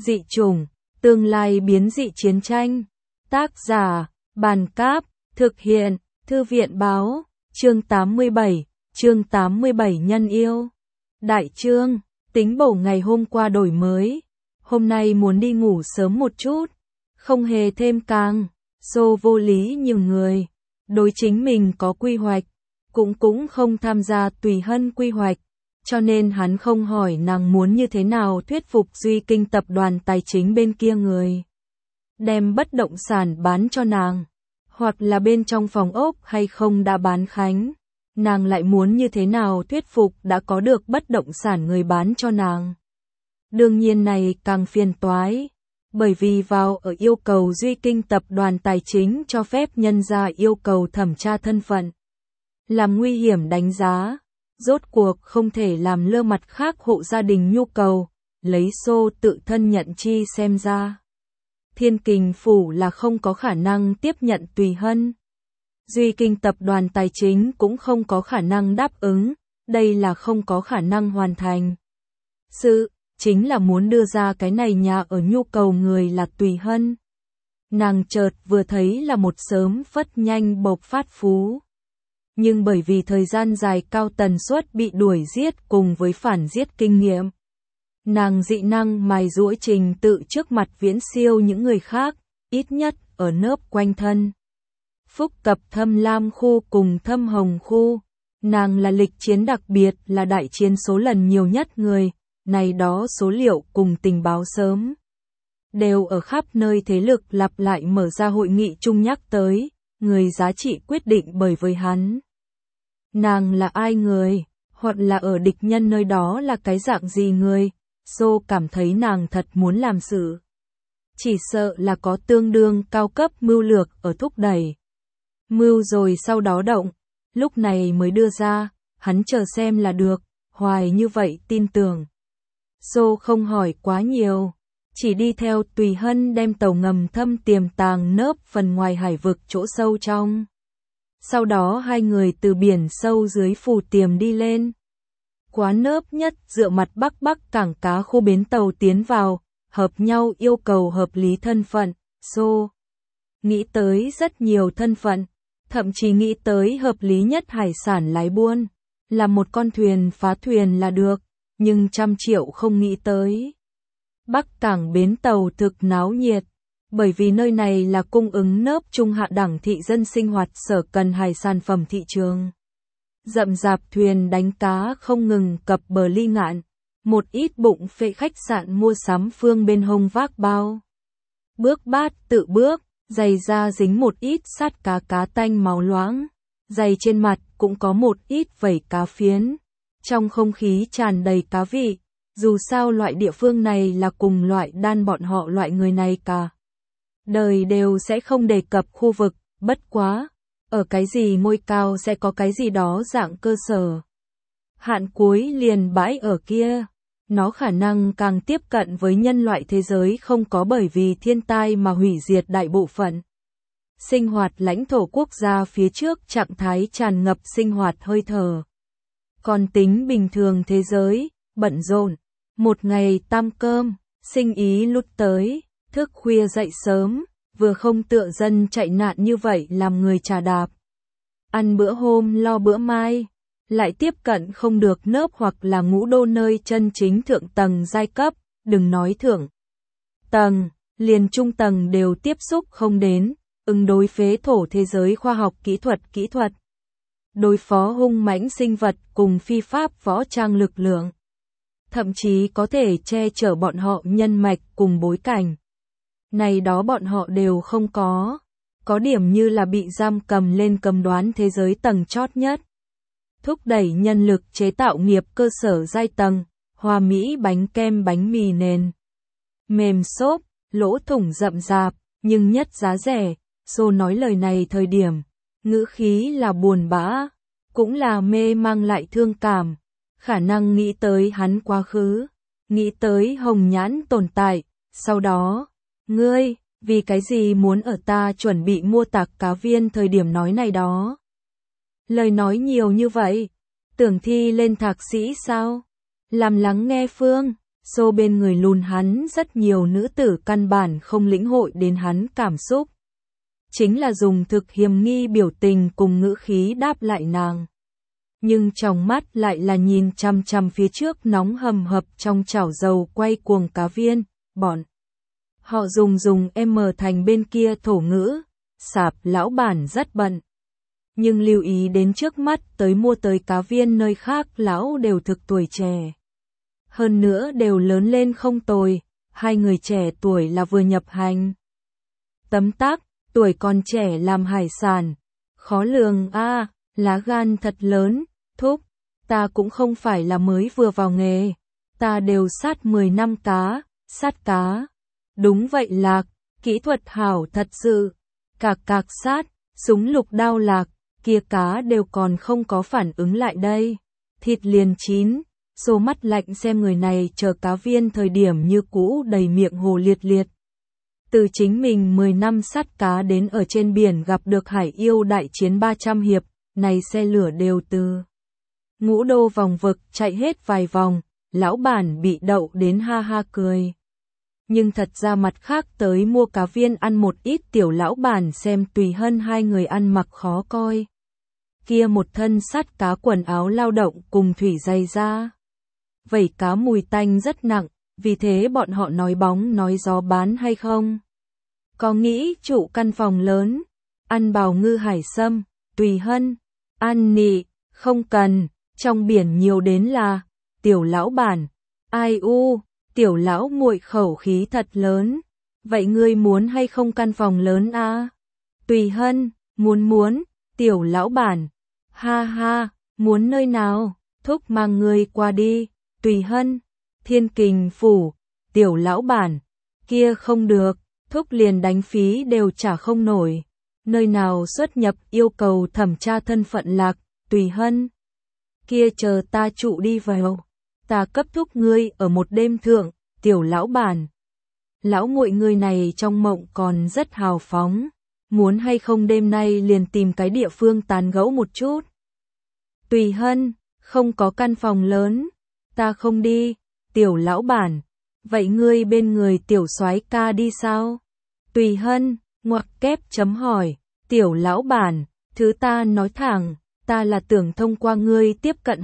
Dị chủng, tương lai biến dị chiến tranh. Tác giả, Bàn Cáp, thực hiện, Thư viện báo, chương 87 nhân yêu. Đại chương, tính bổ ngày hôm qua đổi mới. Hôm nay muốn đi ngủ sớm một chút, không hề thêm càng, xô vô lý nhiều người. Đối chính mình có quy hoạch, cũng không tham gia Tùy Hân quy hoạch. Cho nên hắn không hỏi nàng muốn như thế nào thuyết phục Duy Kinh tập đoàn tài chính bên kia người đem bất động sản bán cho nàng, hoặc là bên trong phòng ốc hay không đã bán khánh. Nàng lại muốn như thế nào thuyết phục đã có được bất động sản người bán cho nàng. Đương nhiên này càng phiền toái, bởi vì vào ở yêu cầu Duy Kinh tập đoàn tài chính cho phép nhân ra yêu cầu thẩm tra thân phận, làm nguy hiểm đánh giá. Rốt cuộc không thể làm lơ mặt khác hộ gia đình nhu cầu, lấy xô tự thân nhận chi xem ra. Thiên Kình Phủ là không có khả năng tiếp nhận Tùy Hân. Duy Kinh tập đoàn tài chính cũng không có khả năng đáp ứng, đây là không có khả năng hoàn thành. Sự, chính là muốn đưa ra cái này nhà ở nhu cầu người là Tùy Hân. Nàng chợt vừa thấy là một sớm phất nhanh bộc phát phú. Nhưng bởi vì thời gian dài cao tần suất bị đuổi giết cùng với phản giết kinh nghiệm, nàng dị năng mài giũa trình tự trước mặt viễn siêu những người khác, ít nhất ở nớp quanh thân. Phúc Cập Thâm Lam khu cùng Thâm Hồng khu, nàng là lịch chiến đặc biệt là đại chiến số lần nhiều nhất người, này đó số liệu cùng tình báo sớm đều ở khắp nơi thế lực lặp lại mở ra hội nghị chung nhắc tới. Người giá trị quyết định bởi với hắn. Nàng là ai người, hoặc là ở địch nhân nơi đó là cái dạng gì người, Sô cảm thấy nàng thật muốn làm sự. Chỉ sợ là có tương đương cao cấp mưu lược ở thúc đẩy. Mưu rồi sau đó động, lúc này mới đưa ra, hắn chờ xem là được, hoài như vậy tin tưởng. Sô không hỏi quá nhiều. Chỉ đi theo Tùy Hân đem tàu ngầm thâm tiềm tàng nớp phần ngoài hải vực chỗ sâu trong. Sau đó hai người từ biển sâu dưới phù tiềm đi lên. Quá nớp nhất dựa mặt bắc cảng cá khu bến tàu tiến vào, hợp nhau yêu cầu hợp lý thân phận, Xô. Nghĩ tới rất nhiều thân phận, thậm chí nghĩ tới hợp lý nhất hải sản lái buôn. Là một con thuyền phá thuyền là được, nhưng 100 triệu không nghĩ tới. Bắc cảng bến tàu thực náo nhiệt, bởi vì nơi này là cung ứng nớp trung hạ đẳng thị dân sinh hoạt sở cần hải sản phẩm thị trường. Rậm rạp thuyền đánh cá không ngừng cập bờ Ly Ngạn, một ít bụng phệ khách sạn mua sắm phương bên hông vác bao. Bước bát tự bước, giày da dính một ít sát cá tanh máu loãng, giày trên mặt cũng có một ít vẩy cá phiến. Trong không khí tràn đầy cá vị. Dù sao loại địa phương này là cùng loại đan bọn họ loại người này cả đời đều sẽ không đề cập khu vực, bất quá, ở cái gì ngôi cao sẽ có cái gì đó dạng cơ sở. Hạn cuối liền bãi ở kia, nó khả năng càng tiếp cận với nhân loại thế giới không có bởi vì thiên tai mà hủy diệt đại bộ phận. Sinh hoạt lãnh thổ quốc gia phía trước trạng thái tràn ngập sinh hoạt hơi thở. Còn tính bình thường thế giới, bận rộn. Một ngày tam cơm, sinh ý lút tới, thức khuya dậy sớm, vừa không tựa dân chạy nạn như vậy làm người trà đạp. Ăn bữa hôm lo bữa mai, lại tiếp cận không được nớp hoặc là ngũ đô nơi chân chính thượng tầng giai cấp, đừng nói thượng tầng, liền trung tầng đều tiếp xúc không đến, ứng đối phế thổ thế giới khoa học kỹ thuật. Đối phó hung mãnh sinh vật cùng phi pháp võ trang lực lượng. Thậm chí có thể che chở bọn họ nhân mạch cùng bối cảnh. Này đó bọn họ đều không có. Có điểm như là bị giam cầm lên cầm đoán thế giới tầng chót nhất. Thúc đẩy nhân lực chế tạo nghiệp cơ sở giai tầng, hoa mỹ bánh kem bánh mì nền. Mềm xốp, lỗ thủng rậm rạp, nhưng nhất giá rẻ. Xô nói lời này thời điểm, ngữ khí là buồn bã, cũng là mê mang lại thương cảm. Khả năng nghĩ tới hắn quá khứ, nghĩ tới hồng nhãn tồn tại, sau đó, ngươi, vì cái gì muốn ở ta chuẩn bị mua tạc cá viên thời điểm nói này đó. Lời nói nhiều như vậy, tưởng thi lên thạc sĩ sao? Làm lắng nghe phương, Xô bên người lùn hắn rất nhiều nữ tử căn bản không lĩnh hội đến hắn cảm xúc. Chính là dùng thực hiềm nghi biểu tình cùng ngữ khí đáp lại nàng. Nhưng trong mắt lại là nhìn chằm chằm phía trước nóng hầm hập trong chảo dầu quay cuồng cá viên, bọn. Họ dùng thành bên kia thổ ngữ, sạp lão bản rất bận. Nhưng lưu ý đến trước mắt tới mua tới cá viên nơi khác lão đều thực tuổi trẻ. Hơn nữa đều lớn lên không tồi, hai người trẻ tuổi là vừa nhập hành. Tấm tắc, tuổi còn trẻ làm hải sản, khó lường a, lá gan thật lớn, thúc, ta cũng không phải là mới vừa vào nghề, ta đều sát 10 năm cá, sát cá. Đúng vậy Lạc, kỹ thuật hảo thật sự, cạc sát, súng lục đao Lạc, kia cá đều còn không có phản ứng lại đây, thịt liền chín. Xô mắt lạnh xem người này chờ cá viên thời điểm như cũ đầy miệng hồ liệt liệt. Từ chính mình 10 năm sát cá đến ở trên biển gặp được hải yêu đại chiến 300 hiệp, này xe lửa đều từ Ngũ Đô vòng vực chạy hết vài vòng, lão bản bị đậu đến ha ha cười. Nhưng thật ra mặt khác tới mua cá viên ăn một ít tiểu lão bản xem Tùy Hân hai người ăn mặc khó coi. Kia một thân sát cá quần áo lao động cùng thủy dày da. Vẩy cá mùi tanh rất nặng, vì thế bọn họ nói bóng nói gió bán hay không. Có nghĩ trụ căn phòng lớn, ăn bào ngư hải sâm, Tùy Hân, ăn nị, không cần, trong biển nhiều đến là, tiểu lão bản, ai u, tiểu lão muội khẩu khí thật lớn, vậy ngươi muốn hay không căn phòng lớn a? Tùy Hân, muốn, tiểu lão bản, ha ha, muốn nơi nào, thúc mang ngươi qua đi. Tùy Hân, Thiên Kình Phủ, tiểu lão bản, kia không được, thúc liền đánh phí đều trả không nổi, nơi nào xuất nhập yêu cầu thẩm tra thân phận Lạc, Tùy Hân, kia chờ ta trụ đi vào, ta cấp thúc ngươi ở một đêm thượng, tiểu lão bản, lão nguội ngươi này trong mộng còn rất hào phóng, muốn hay không đêm nay liền tìm cái địa phương tán gẫu một chút. Tùy Hân, không có căn phòng lớn. Ta không đi, tiểu lão bản, vậy ngươi bên người tiểu soái ca đi sao? Tùy Hân, ngoặc kép chấm hỏi, tiểu lão bản, thứ ta nói thẳng, ta là tưởng thông qua ngươi tiếp cận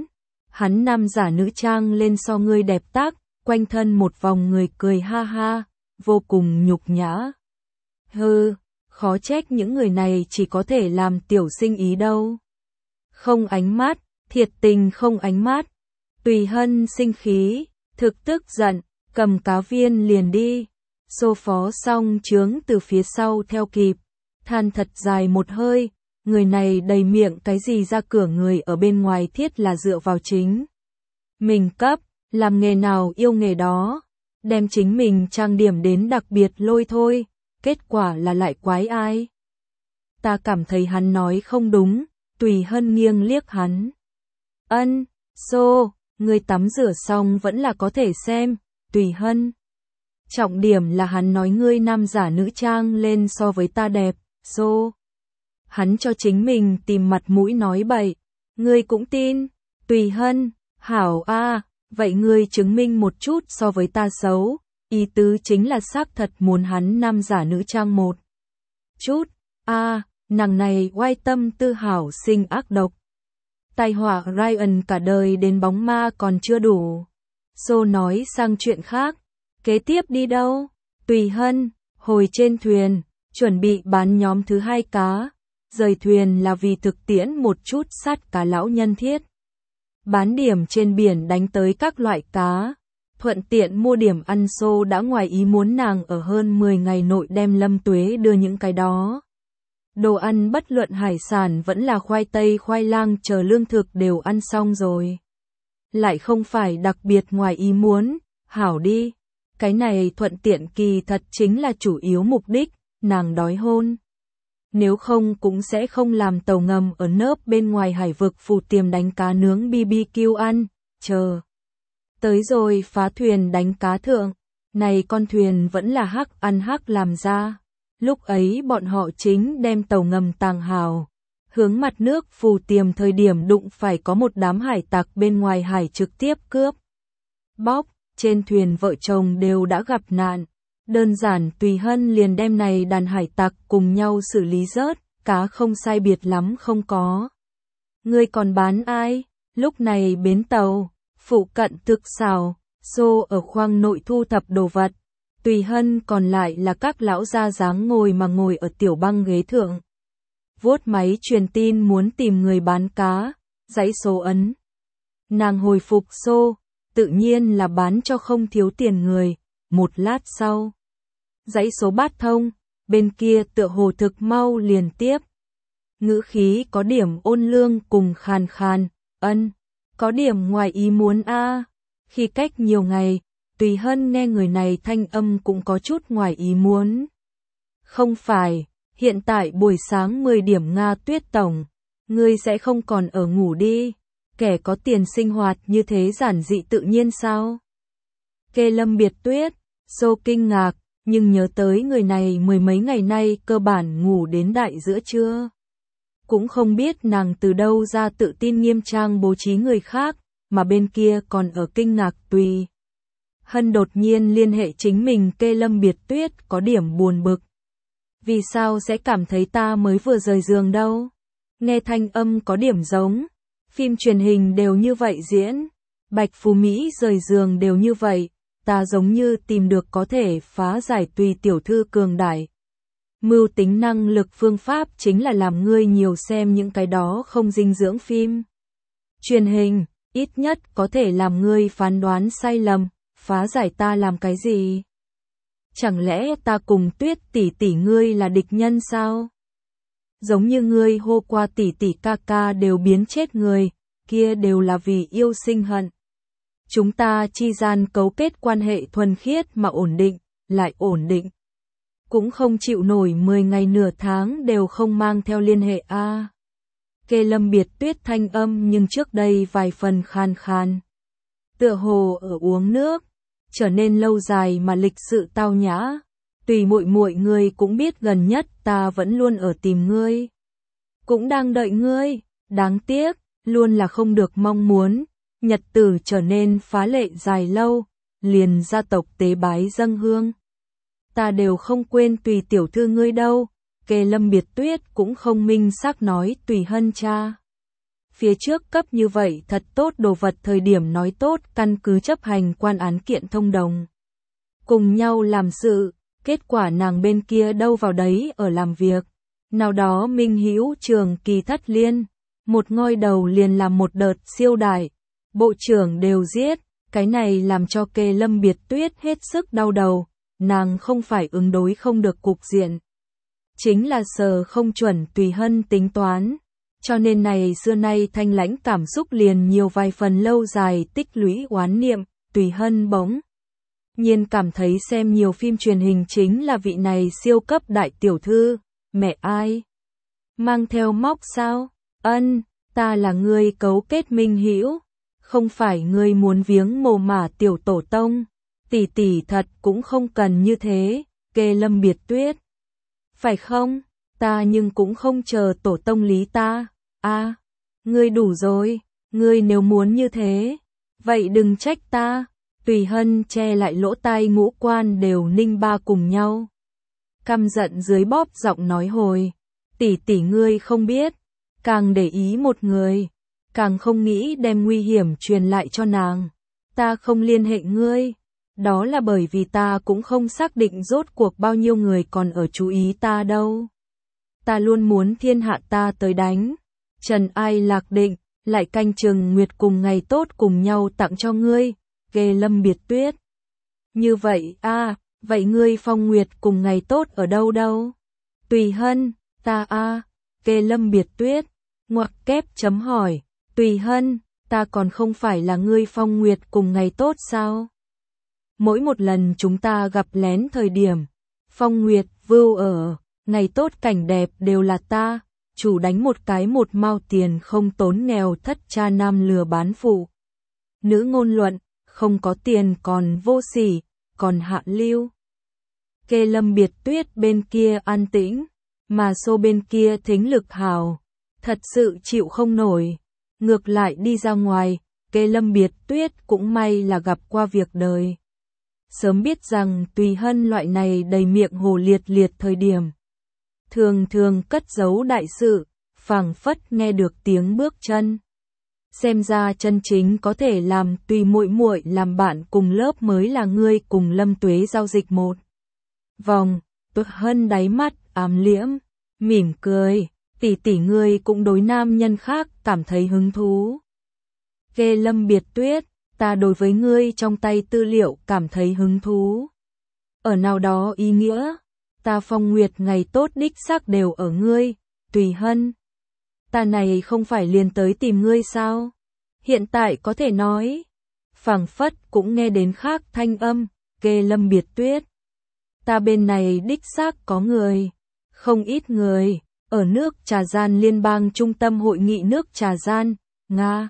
hắn nam giả nữ trang lên so ngươi đẹp tác, quanh thân một vòng người cười ha ha, vô cùng nhục nhã. Hừ, khó trách những người này chỉ có thể làm tiểu sinh ý đâu. Không ánh mắt, thiệt tình không ánh mắt. Tùy Hân sinh khí, thực tức giận, cầm cá viên liền đi. Xô phó xong chướng từ phía sau theo kịp, than thật dài một hơi, người này đầy miệng cái gì ra cửa người ở bên ngoài thiết là dựa vào chính. Mình cấp, làm nghề nào yêu nghề đó, đem chính mình trang điểm đến đặc biệt lôi thôi, kết quả là lại quái ai. Ta cảm thấy hắn nói không đúng, Tùy Hân nghiêng liếc hắn. Xô. Người tắm rửa xong vẫn là có thể xem, Tùy Hân. Trọng điểm là hắn nói ngươi nam giả nữ trang lên so với ta đẹp, xô. Hắn cho chính mình tìm mặt mũi nói bậy, ngươi cũng tin, Tùy Hân, hảo a, vậy ngươi chứng minh một chút so với ta xấu, ý tứ chính là xác thật muốn hắn nam giả nữ trang một chút, nàng này oai tâm tư hảo sinh ác độc. Tai họa Ryan cả đời đến bóng ma còn chưa đủ. Xô nói sang chuyện khác. Kế tiếp đi đâu? Tùy Hân, hồi trên thuyền, chuẩn bị bán nhóm thứ 2 cá. Rời thuyền là vì thực tiễn một chút sát cá lão nhân thiết. Bán điểm trên biển đánh tới các loại cá. Thuận tiện mua điểm ăn xô đã ngoài ý muốn nàng ở hơn 10 ngày nội đem Lâm Tuế đưa những cái đó. Đồ ăn bất luận hải sản vẫn là khoai tây khoai lang chờ lương thực đều ăn xong rồi. Lại không phải đặc biệt ngoài ý muốn, hảo đi. Cái này thuận tiện kỳ thật chính là chủ yếu mục đích, nàng đói hôn. Nếu không cũng sẽ không làm tàu ngầm ở nớp bên ngoài hải vực phù tiềm đánh cá nướng BBQ ăn, chờ. Tới rồi phá thuyền đánh cá thượng, này con thuyền vẫn là hắc ăn hắc làm ra. Lúc ấy bọn họ chính đem tàu ngầm tàng hào, hướng mặt nước phù tiềm thời điểm đụng phải có một đám hải tặc bên ngoài hải trực tiếp cướp. Bóc, trên thuyền vợ chồng đều đã gặp nạn. Đơn giản Tùy Hân liền đem này đàn hải tặc cùng nhau xử lý rớt, cá không sai biệt lắm không có. Ngươi còn bán ai? Lúc này bến tàu, phụ cận thực xào, xô ở khoang nội thu thập đồ vật. Tùy Hân còn lại là các lão gia dáng ngồi mà ngồi ở tiểu băng ghế thượng. Vuốt máy truyền tin muốn tìm người bán cá, dãy số ấn. Nàng hồi phục xô, tự nhiên là bán cho không thiếu tiền người. Một lát sau, dãy số bát thông, bên kia tựa hồ thực mau liền tiếp. Ngữ khí có điểm ôn lương cùng khàn khàn, ân, có điểm ngoài ý muốn a. Khi cách nhiều ngày, Tùy Hân nghe người này thanh âm cũng có chút ngoài ý muốn. Không phải, hiện tại buổi sáng 10 điểm Nga Tuyết Tổng, ngươi sẽ không còn ở ngủ đi, kẻ có tiền sinh hoạt như thế giản dị tự nhiên sao? Kê Lâm Biệt Tuyết, Xô kinh ngạc, nhưng nhớ tới người này mười mấy ngày nay cơ bản ngủ đến đại giữa trưa. Cũng không biết nàng từ đâu ra tự tin nghiêm trang bố trí người khác, mà bên kia còn ở kinh ngạc Tùy Hân đột nhiên liên hệ chính mình. Kê Lâm Biệt Tuyết có điểm buồn bực. Vì sao sẽ cảm thấy ta mới vừa rời giường đâu? Nghe thanh âm có điểm giống. Phim truyền hình đều như vậy diễn. Bạch Phú Mỹ rời giường đều như vậy. Ta giống như tìm được có thể phá giải Tùy tiểu thư cường đại. Mưu tính năng lực phương pháp chính là làm ngươi nhiều xem những cái đó không dinh dưỡng phim truyền hình, ít nhất có thể làm ngươi phán đoán sai lầm, phá giải ta làm cái gì? Chẳng lẽ ta cùng Tuyết tỷ tỷ ngươi là địch nhân sao? Giống như ngươi hô qua tỷ tỷ ca ca đều biến chết người, kia đều là vì yêu sinh hận. Chúng ta chi gian cấu kết quan hệ thuần khiết mà ổn định, lại ổn định. Cũng không chịu nổi 10 ngày nửa tháng đều không mang theo liên hệ a. Kê Lâm Biệt Tuyết thanh âm nhưng trước đây vài phần khan khan. Tựa hồ ở uống nước, trở nên lâu dài mà lịch sự tao nhã. Tùy muội muội ngươi cũng biết gần nhất ta vẫn luôn ở tìm ngươi. Cũng đang đợi ngươi, đáng tiếc, luôn là không được mong muốn. Nhật tử trở nên phá lệ dài lâu, liền gia tộc tế bái dâng hương. Ta đều không quên Tùy tiểu thư ngươi đâu. Kê Lâm Biệt Tuyết cũng không minh xác nói Tùy Hân cha. Phía trước cấp như vậy thật tốt đồ vật thời điểm nói tốt căn cứ chấp hành quan án kiện thông đồng. Cùng nhau làm sự, kết quả nàng bên kia đâu vào đấy ở làm việc. Nào đó Minh Hữu Trường Kỳ thất liên, một ngôi đầu liền làm một đợt siêu đại, bộ trưởng đều giết, cái này làm cho Kê Lâm Biệt Tuyết hết sức đau đầu. Nàng không phải ứng đối không được cục diện, chính là sờ không chuẩn Tùy Hân tính toán, cho nên này xưa nay thanh lãnh cảm xúc liền nhiều vài phần lâu dài tích lũy oán niệm. Tùy Hân bỗng nhiên cảm thấy xem nhiều phim truyền hình chính là vị này siêu cấp đại tiểu thư. Mẹ ai? Mang theo móc sao? Ân, ta là người cấu kết Minh Hữu, không phải người muốn viếng mồ mả tiểu tổ tông. Tỷ tỷ thật cũng không cần như thế. Kê Lâm Biệt Tuyết. Phải không? Ta nhưng cũng không chờ tổ tông lý ta. A, ngươi đủ rồi, ngươi nếu muốn như thế, vậy đừng trách ta. Tùy Hân che lại lỗ tai ngũ quan đều ninh ba cùng nhau. Căm giận dưới bóp giọng nói hồi, tỷ tỷ ngươi không biết, càng để ý một người, càng không nghĩ đem nguy hiểm truyền lại cho nàng. Ta không liên hệ ngươi. Đó là bởi vì ta cũng không xác định rốt cuộc bao nhiêu người còn ở chú ý ta đâu. Ta luôn muốn thiên hạ ta tới đánh. Trần Ai Lạc Định, lại canh chừng nguyệt cùng ngày tốt cùng nhau tặng cho ngươi. Kê Lâm Biệt Tuyết. Như vậy vậy ngươi phong nguyệt cùng ngày tốt ở đâu đâu? Tùy Hân, ta Kê Lâm Biệt Tuyết. Ngoặc kép chấm hỏi. Tùy Hân, ta còn không phải là ngươi phong nguyệt cùng ngày tốt sao? Mỗi một lần chúng ta gặp lén thời điểm, phong nguyệt, vưu ở, ngày tốt cảnh đẹp đều là ta, chủ đánh một cái một mao tiền không tốn nghèo thất cha nam lừa bán phụ. Nữ ngôn luận, không có tiền còn vô sỉ, còn hạ lưu. Kê Lâm Biệt Tuyết bên kia an tĩnh, mà xô bên kia thính lực hào, thật sự chịu không nổi, ngược lại đi ra ngoài, Kê Lâm Biệt Tuyết cũng may là gặp qua việc đời. Sớm biết rằng Tùy Hân loại này đầy miệng hồ liệt liệt thời điểm. Thường thường cất giấu đại sự, phảng phất nghe được tiếng bước chân. Xem ra chân chính có thể làm Tùy muội muội làm bạn cùng lớp mới là ngươi cùng Lâm Tuế giao dịch một vòng. Tùy Hân đáy mắt ám liễm, mỉm cười, tỷ tỷ ngươi cũng đối nam nhân khác cảm thấy hứng thú. Kê Lâm Biệt Tuyết, ta đối với ngươi trong tay tư liệu cảm thấy hứng thú. Ở nào đó ý nghĩa, ta phong nguyệt ngày tốt đích xác đều ở ngươi, Tùy Hân. Ta này không phải liền tới tìm ngươi sao? Hiện tại có thể nói. Phảng phất cũng nghe đến khác thanh âm, Kê Lâm Biệt Tuyết. Ta bên này đích xác có người, không ít người, ở nước Trà Gian Liên bang Trung tâm Hội nghị nước Trà Gian, Nga.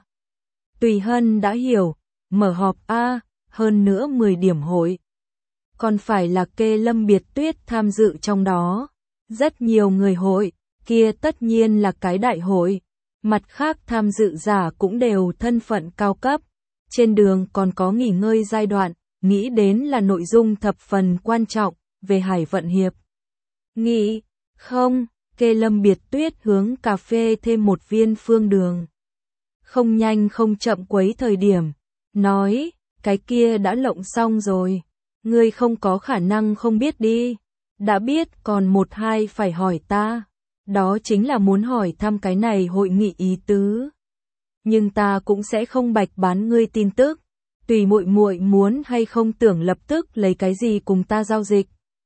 Tùy Hân đã hiểu, mở họp A, hơn nữa 10 điểm hội. Còn phải là Kê Lâm Biệt Tuyết tham dự trong đó. Rất nhiều người hội, kia tất nhiên là cái đại hội. Mặt khác tham dự giả cũng đều thân phận cao cấp. Trên đường còn có nghỉ ngơi giai đoạn, nghĩ đến là nội dung thập phần quan trọng, về Hải Vận Hiệp. Nghĩ, không, Kê Lâm Biệt Tuyết hướng cà phê thêm một viên phương đường. Không nhanh không chậm quấy thời điểm, nói, cái kia đã lộng xong rồi, ngươi không có khả năng không biết đi, đã biết còn một hai phải hỏi ta, đó chính là muốn hỏi thăm cái này hội nghị ý tứ. Nhưng ta cũng sẽ không bạch bán ngươi tin tức, tùy muội muội muốn hay không tưởng lập tức lấy cái gì cùng ta giao dịch.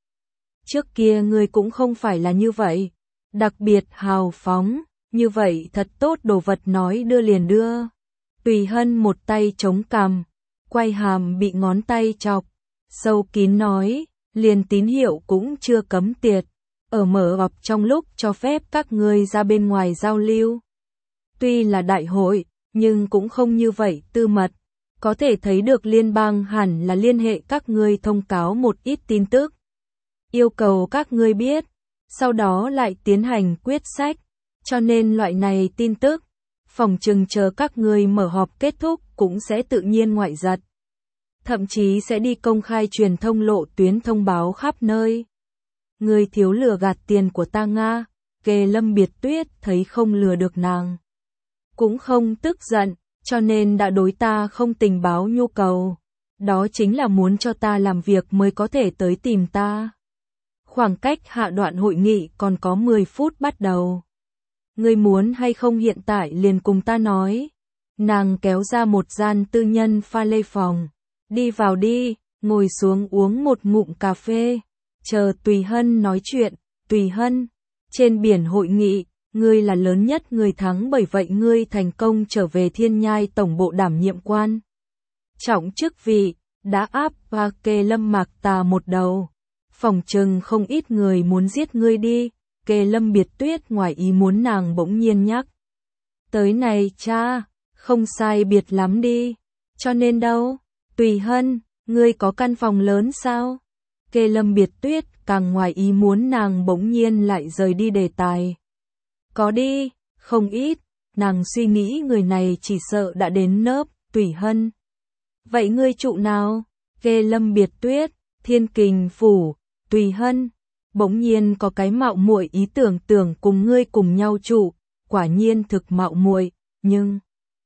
Trước kia ngươi cũng không phải là như vậy, đặc biệt hào phóng. Như vậy thật tốt đồ vật nói đưa liền đưa. Tùy Hân một tay chống cằm, quay hàm bị ngón tay chọc, sâu kín nói, liền tín hiệu cũng chưa cấm tiệt, ở mở họp trong lúc cho phép các ngươi ra bên ngoài giao lưu. Tuy là đại hội, nhưng cũng không như vậy tư mật, có thể thấy được liên bang hẳn là liên hệ các ngươi thông cáo một ít tin tức. Yêu cầu các ngươi biết, sau đó lại tiến hành quyết sách. Cho nên loại này tin tức, phòng chừng chờ các người mở họp kết thúc cũng sẽ tự nhiên ngoại giật. Thậm chí sẽ đi công khai truyền thông lộ tuyến thông báo khắp nơi. Người thiếu lừa gạt tiền của ta Nga, Kê Lâm Biệt Tuyết thấy không lừa được nàng. Cũng không tức giận, cho nên đã đối ta không tình báo nhu cầu. Đó chính là muốn cho ta làm việc mới có thể tới tìm ta. Khoảng cách hạ đoạn hội nghị còn có 10 phút bắt đầu. Ngươi muốn hay không hiện tại liền cùng ta nói. Nàng kéo ra một gian tư nhân pha lê phòng. Đi vào đi, ngồi xuống uống một ngụm cà phê. Chờ Tùy Hân nói chuyện. Tùy Hân, trên biển hội nghị, ngươi là lớn nhất người thắng, bởi vậy ngươi thành công trở về Thiên Nhai tổng bộ đảm nhiệm quan trọng chức vị, đã áp và Kê Lâm Mạc Tà một đầu. Phòng chừng không ít người muốn giết ngươi đi. Kê Lâm Biệt Tuyết ngoài ý muốn nàng bỗng nhiên nhắc. Tới này cha, không sai biệt lắm đi. Cho nên đâu, Tùy Hân, ngươi có căn phòng lớn sao? Kê Lâm Biệt Tuyết càng ngoài ý muốn nàng bỗng nhiên lại rời đi đề tài. Có đi, không ít, nàng suy nghĩ người này chỉ sợ đã đến nớp, Tùy Hân. Vậy ngươi trụ nào? Kê Lâm Biệt Tuyết, Thiên Kình Phủ, Tùy Hân. Bỗng nhiên có cái mạo muội ý tưởng cùng ngươi cùng nhau trụ, quả nhiên thực mạo muội, nhưng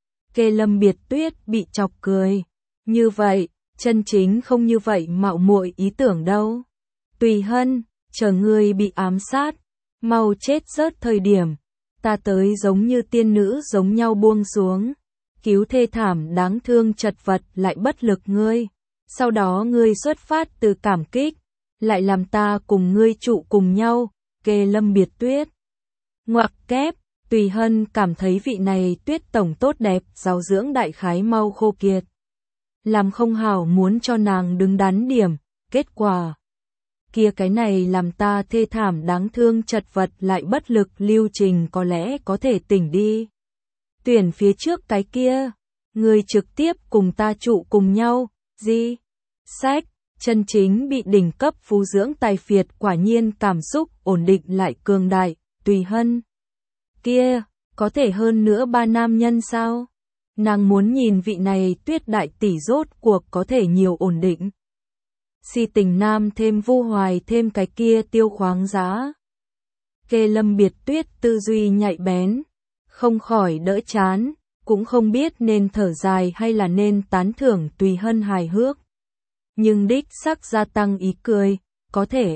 Kê Lâm Biệt Tuyết bị chọc cười. Như vậy, chân chính không như vậy mạo muội ý tưởng đâu. Tùy Hân, chờ ngươi bị ám sát, mau chết rớt thời điểm, ta tới giống như tiên nữ giống nhau buông xuống, cứu thê thảm đáng thương chật vật lại bất lực ngươi. Sau đó ngươi xuất phát từ cảm kích, lại làm ta cùng ngươi trụ cùng nhau, Kê Lâm Biệt Tuyết. Ngoặc kép, Tùy Hân cảm thấy vị này Tuyết tổng tốt đẹp, giáo dưỡng đại khái mau khô kiệt. Làm không hảo muốn cho nàng đứng đắn điểm, kết quả. Kia cái này làm ta thê thảm đáng thương chật vật lại bất lực lưu trình có lẽ có thể tỉnh đi. Tuyển phía trước cái kia, người trực tiếp cùng ta trụ cùng nhau, gì? Sách. Chân chính bị đỉnh cấp phú dưỡng tài phiệt quả nhiên cảm xúc ổn định lại cường đại, Tùy Hân. Kia, có thể hơn nữa 3 nam nhân sao? Nàng muốn nhìn vị này Tuyết đại tỷ rốt cuộc có thể nhiều ổn định. Si tình nam thêm Vu Hoài thêm cái kia Tiêu Khoáng Giá. Kê Lâm Biệt Tuyết tư duy nhạy bén, không khỏi đỡ chán, cũng không biết nên thở dài hay là nên tán thưởng Tùy Hân hài hước. Nhưng đích sắc gia tăng ý cười, có thể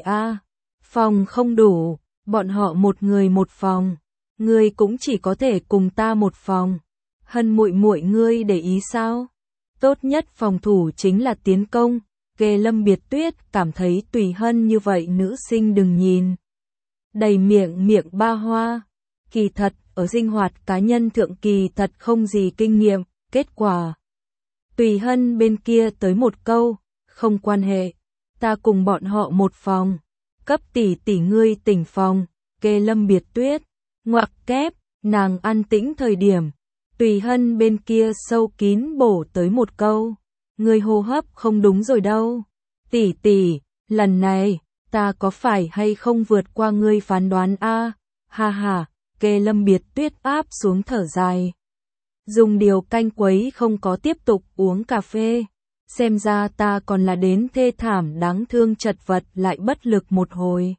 phòng không đủ, bọn họ một người một phòng, ngươi cũng chỉ có thể cùng ta một phòng. Hân muội muội ngươi để ý sao? Tốt nhất phòng thủ chính là tiến công. Kê Lâm Biệt Tuyết cảm thấy Tùy Hân như vậy nữ sinh đừng nhìn. Đầy miệng ba hoa. Kỳ thật, ở sinh hoạt cá nhân thượng kỳ thật không gì kinh nghiệm, kết quả. Tùy Hân bên kia tới một câu, không quan hệ, ta cùng bọn họ một phòng. Cấp tỷ tỷ ngươi tỉnh phòng. Kê Lâm Biệt Tuyết, ngoặc kép, nàng an tĩnh thời điểm. Tùy Hân bên kia sâu kín bổ tới một câu, ngươi hô hấp không đúng rồi đâu. Tỷ tỷ, lần này, ta có phải hay không vượt qua ngươi phán đoán ha ha, Kê Lâm Biệt Tuyết áp xuống thở dài. Dùng điều canh quấy không có tiếp tục uống cà phê. Xem ra ta còn là đến thê thảm đáng thương chật vật lại bất lực một hồi.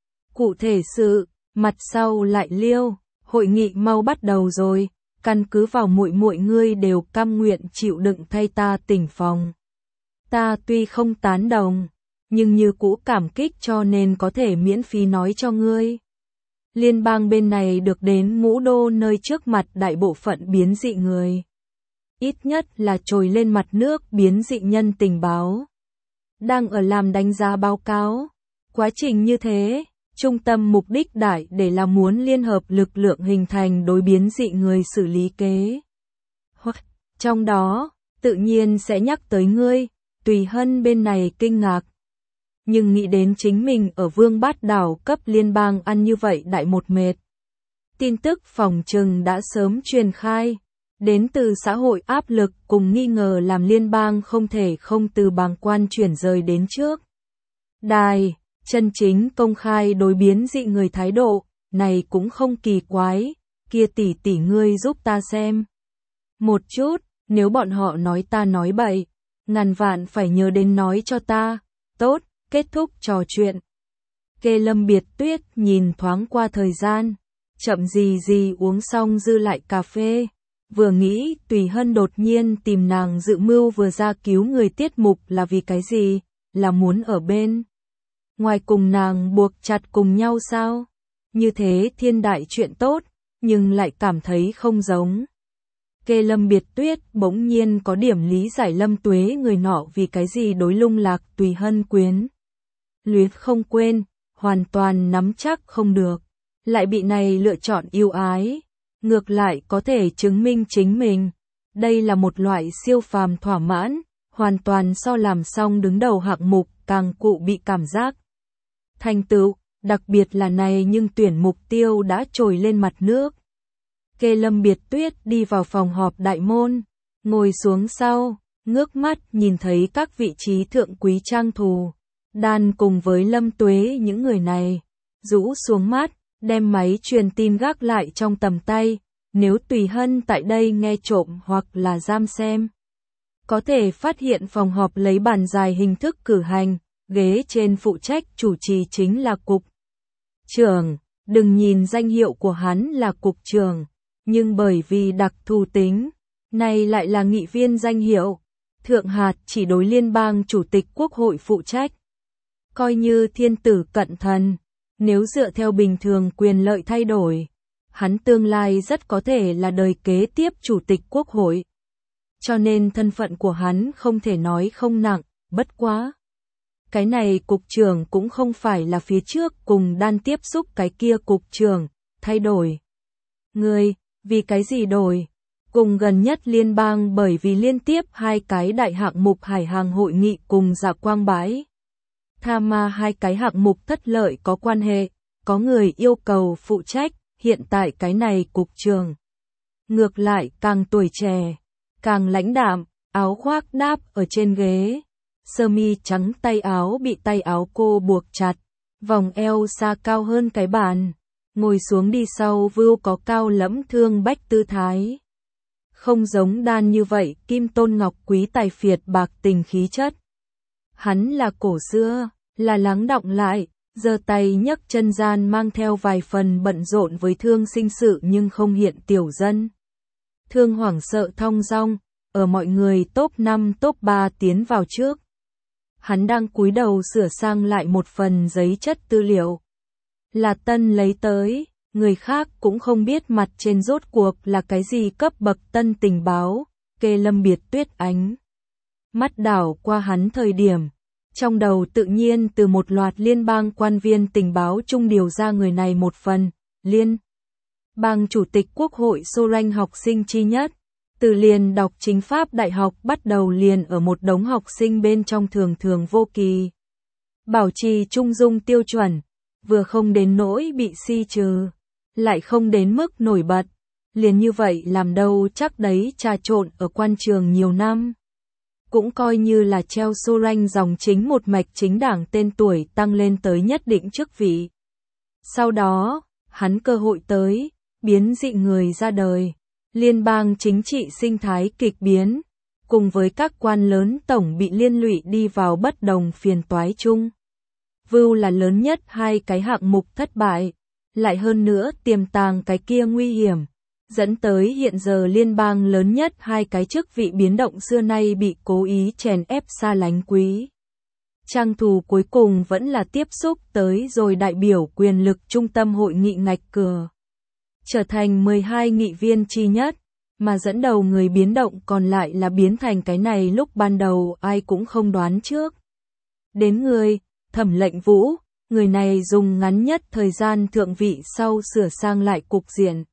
Cụ thể sự, mặt sau lại liêu, hội nghị mau bắt đầu rồi. Căn cứ vào muội muội ngươi đều cam nguyện chịu đựng thay ta tỉnh phòng. Ta tuy không tán đồng, nhưng như cũ cảm kích cho nên có thể miễn phí nói cho ngươi. Liên bang bên này được đến ngũ đô nơi trước mặt đại bộ phận biến dị người. Ít nhất là trồi lên mặt nước biến dị nhân tình báo. Đang ở làm đánh giá báo cáo. Quá trình như thế. Trung tâm mục đích đại để là muốn liên hợp lực lượng hình thành đối biến dị người xử lý kế. Hoặc, trong đó, tự nhiên sẽ nhắc tới ngươi, Tùy Hân bên này kinh ngạc. Nhưng nghĩ đến chính mình ở Vương Bát Đảo cấp liên bang ăn như vậy đại một mệt. Tin tức phòng trừng đã sớm truyền khai, đến từ xã hội áp lực cùng nghi ngờ làm liên bang không thể không từ bàng quan chuyển rời đến trước. Đài. Chân chính công khai đối biến dị người thái độ, này cũng không kỳ quái, kia tỷ tỷ ngươi giúp ta xem. Một chút, nếu bọn họ nói ta nói bậy, ngàn vạn phải nhớ đến nói cho ta. Tốt, kết thúc trò chuyện. Kê Lâm Biệt Tuyết nhìn thoáng qua thời gian, chậm gì uống xong dư lại cà phê. Vừa nghĩ Tùy Hân đột nhiên tìm nàng dự mưu vừa ra cứu người tiết mục là vì cái gì, là muốn ở bên ngoài cùng nàng buộc chặt cùng nhau sao? Như thế thiên đại chuyện tốt, nhưng lại cảm thấy không giống. Kê Lâm Biệt Tuyết bỗng nhiên có điểm lý giải Lâm Tuế người nọ vì cái gì đối Lung Lạc Tùy Hân quyến luyến không quên, hoàn toàn nắm chắc không được, lại bị này lựa chọn yêu ái, ngược lại có thể chứng minh chính mình. Đây là một loại siêu phàm thỏa mãn, hoàn toàn so làm xong đứng đầu hạng mục càng cụ bị cảm giác thành tựu, đặc biệt là này nhưng tuyển mục tiêu đã trồi lên mặt nước. Kê Lâm Biệt Tuyết đi vào phòng họp đại môn, ngồi xuống sau, ngước mắt nhìn thấy các vị trí thượng quý trang thù, đan cùng với Lâm Tuế những người này, rũ xuống mắt, đem máy truyền tin gác lại trong tầm tay, nếu Tùy Hân tại đây nghe trộm hoặc là giam xem. Có thể phát hiện phòng họp lấy bàn dài hình thức cử hành, ghế trên phụ trách chủ trì chính là cục trưởng, đừng nhìn danh hiệu của hắn là cục trưởng, nhưng bởi vì đặc thù tính, này lại là nghị viên danh hiệu, thượng hạt chỉ đối liên bang chủ tịch quốc hội phụ trách. Coi như thiên tử cận thần, nếu dựa theo bình thường quyền lợi thay đổi, hắn tương lai rất có thể là đời kế tiếp chủ tịch quốc hội. Cho nên thân phận của hắn không thể nói không nặng, bất quá. Cái này cục trưởng cũng không phải là phía trước cùng đan tiếp xúc cái kia cục trưởng, thay đổi. Người, vì cái gì đổi? Cùng gần nhất liên bang bởi vì liên tiếp hai cái đại hạng mục hải hàng hội nghị cùng Dạ Quang bãi tha ma hai cái hạng mục thất lợi có quan hệ, có người yêu cầu phụ trách, hiện tại cái này cục trưởng. Ngược lại càng tuổi trẻ, càng lãnh đạm, áo khoác đáp ở trên ghế. Sơ mi trắng tay áo bị tay áo cô buộc chặt, vòng eo xa cao hơn cái bàn, ngồi xuống đi sau vưu có cao lẫm thương bách tư thái. không giống Đan như vậy, Kim Tôn Ngọc Quý tài phiệt bạc tình khí chất. Hắn là cổ xưa, là lắng đọng lại, giơ tay nhấc chân gian mang theo vài phần bận rộn với thương sinh sự nhưng không hiện tiểu dân. Thương hoảng sợ thong dong, ở mọi người top 5 top 3 tiến vào trước. Hắn đang cúi đầu sửa sang lại một phần giấy chất tư liệu. Là Tân lấy tới, người khác cũng không biết mặt trên rốt cuộc là cái gì cấp bậc Tân tình báo, kê Lâm Biệt Tuyết Ánh. Mắt đảo qua hắn thời điểm, trong đầu tự nhiên từ một loạt liên bang quan viên tình báo chung điều ra người này một phần, liên bang chủ tịch quốc hội Soren học sinh chi nhất. Từ liền đọc chính pháp đại học bắt đầu liền ở một đống học sinh bên trong thường thường vô kỳ. Bảo trì trung dung tiêu chuẩn, vừa không đến nỗi bị si trừ, lại không đến mức nổi bật. Liền như vậy làm đâu chắc đấy trà trộn ở quan trường nhiều năm. Cũng coi như là treo Soren dòng chính một mạch chính đảng tên tuổi tăng lên tới nhất định chức vị. Sau đó, hắn cơ hội tới, biến dị người ra đời. Liên bang chính trị sinh thái kịch biến, cùng với các quan lớn tổng bị liên lụy đi vào bất đồng phiền toái chung. Vưu là lớn nhất hai cái hạng mục thất bại, lại hơn nữa tiềm tàng cái kia nguy hiểm, dẫn tới hiện giờ liên bang lớn nhất hai cái chức vị biến động xưa nay bị cố ý chèn ép xa lánh quý. Trang thù cuối cùng vẫn là tiếp xúc tới rồi đại biểu quyền lực trung tâm hội nghị ngạch cửa. Trở thành 12 nghị viên chi nhất, mà dẫn đầu người biến động còn lại là biến thành cái này lúc ban đầu ai cũng không đoán trước. Đến người, Thẩm Lệnh Vũ, người này dùng ngắn nhất thời gian thượng vị sau sửa sang lại cục diện.